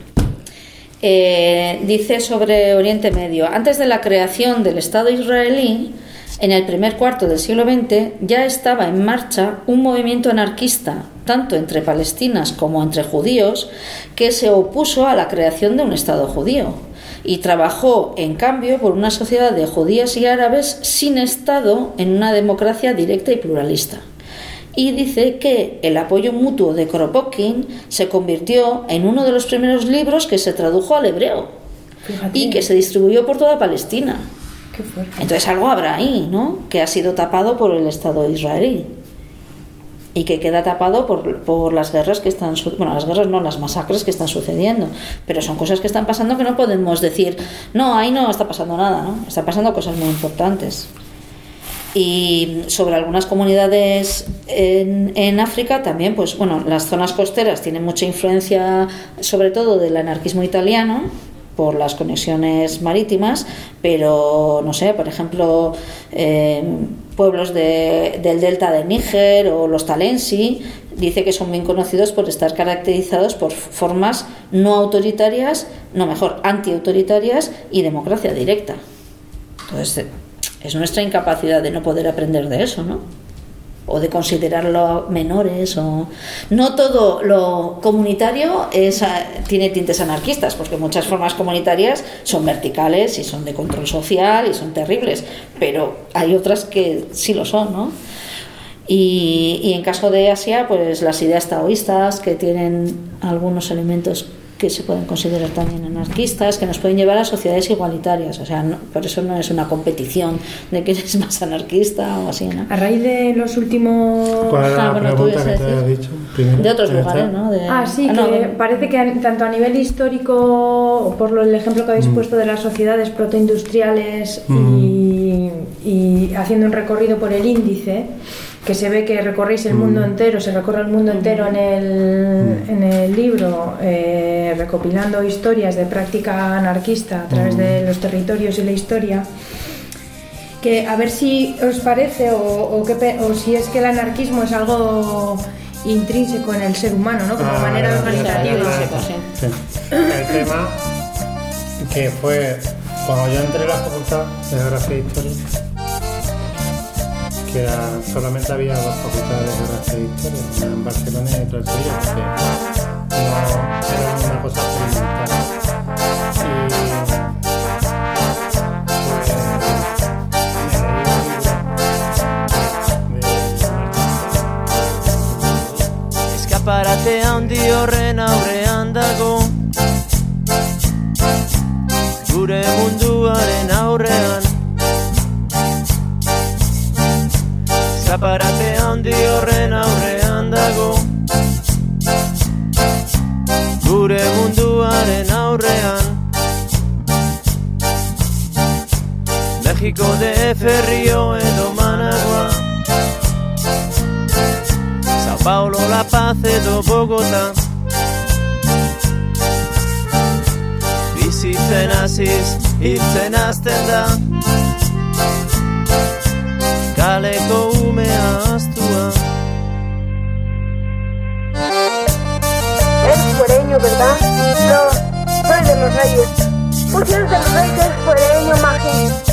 dice sobre Oriente Medio: antes de la creación del Estado israelí, en el primer cuarto del siglo XX, ya estaba en marcha un movimiento anarquista, tanto entre palestinas como entre judíos, que se opuso a la creación de un Estado judío y trabajó, en cambio, por una sociedad de judíos y árabes sin Estado en una democracia directa y pluralista. Y dice que el apoyo mutuo de Kropotkin se convirtió en uno de los primeros libros que se tradujo al hebreo. Fíjate. Y que se distribuyó por toda Palestina. Qué fuerte. Entonces algo habrá ahí, ¿no? Que ha sido tapado por el Estado israelí y que queda tapado por las guerras que están, bueno, las guerras no, las masacres que están sucediendo, pero son cosas que están pasando que no podemos decir, no, ahí no está pasando nada, ¿no? Están pasando cosas muy importantes. Y sobre algunas comunidades en África también, pues bueno, las zonas costeras tienen mucha influencia, sobre todo del anarquismo italiano, por las conexiones marítimas, pero no sé, por ejemplo, pueblos del delta de Níger o los talensi, dice que son bien conocidos por estar caracterizados por formas no autoritarias, no, mejor, antiautoritarias y democracia directa. Entonces es nuestra incapacidad de no poder aprender de eso, ¿no? o de considerarlo menores, o no todo lo comunitario tiene tintes anarquistas, porque muchas formas comunitarias son verticales y son de control social y son terribles, pero hay otras que sí lo son, ¿no? Y en caso de Asia, pues las ideas taoístas, que tienen algunos elementos que se pueden considerar también anarquistas, que nos pueden llevar a sociedades igualitarias. O sea, por eso no es una competición de quién es más anarquista o así, ¿no? A raíz de los últimos... ¿Cuál era la bueno, tú pregunta ibas a que te decir. había dicho? Primero, De otros ¿ya lugares, está? ¿no? Sí, no, que parece que tanto a nivel histórico, por el ejemplo que habéis puesto de las sociedades protoindustriales y haciendo un recorrido por el índice, que se ve que recorréis el mundo entero, se recorre el mundo entero en el libro, recopilando historias de práctica anarquista a través de los territorios y la historia. Que a ver si os parece o si es que el anarquismo es algo intrínseco en el ser humano, ¿no? Como manera organizativa. Sí. El tema que fue cuando yo entré a la facultad de Geografía e Historia, que solamente había 2 facultades de Geografía e Historia, una en Barcelona y otra en Sevilla, porque no era una cosa experimental. Escaparate handi horren aurrean dago, gure munduaren aurrean. Escaparate handi horren aurrean dago, gure munduaren aurrean. México DF, Rio edo Managua, Sao Paulo, La Paz edo Bogota. Bizitzen hasiz, hiltzen hasten da, kaleko umea astua. Eres fuereño, ¿verdad? No, soy de Los Reyes. Pues si eres de Los Reyes, fuereño, maje.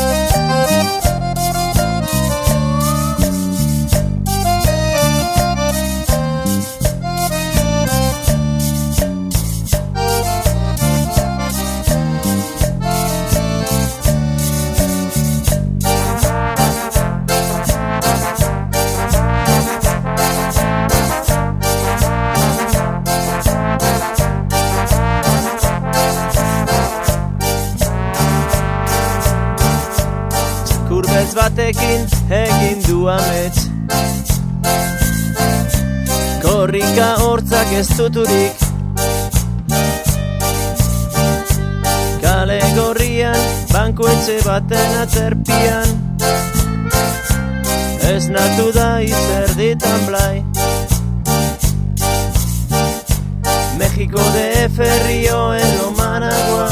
Batekin egin du amets, korrika hortzak ez duturik, kale gorrian banku etxe baten aterpian, esnatu da izerditan blai. México DF, Rio edo Managua,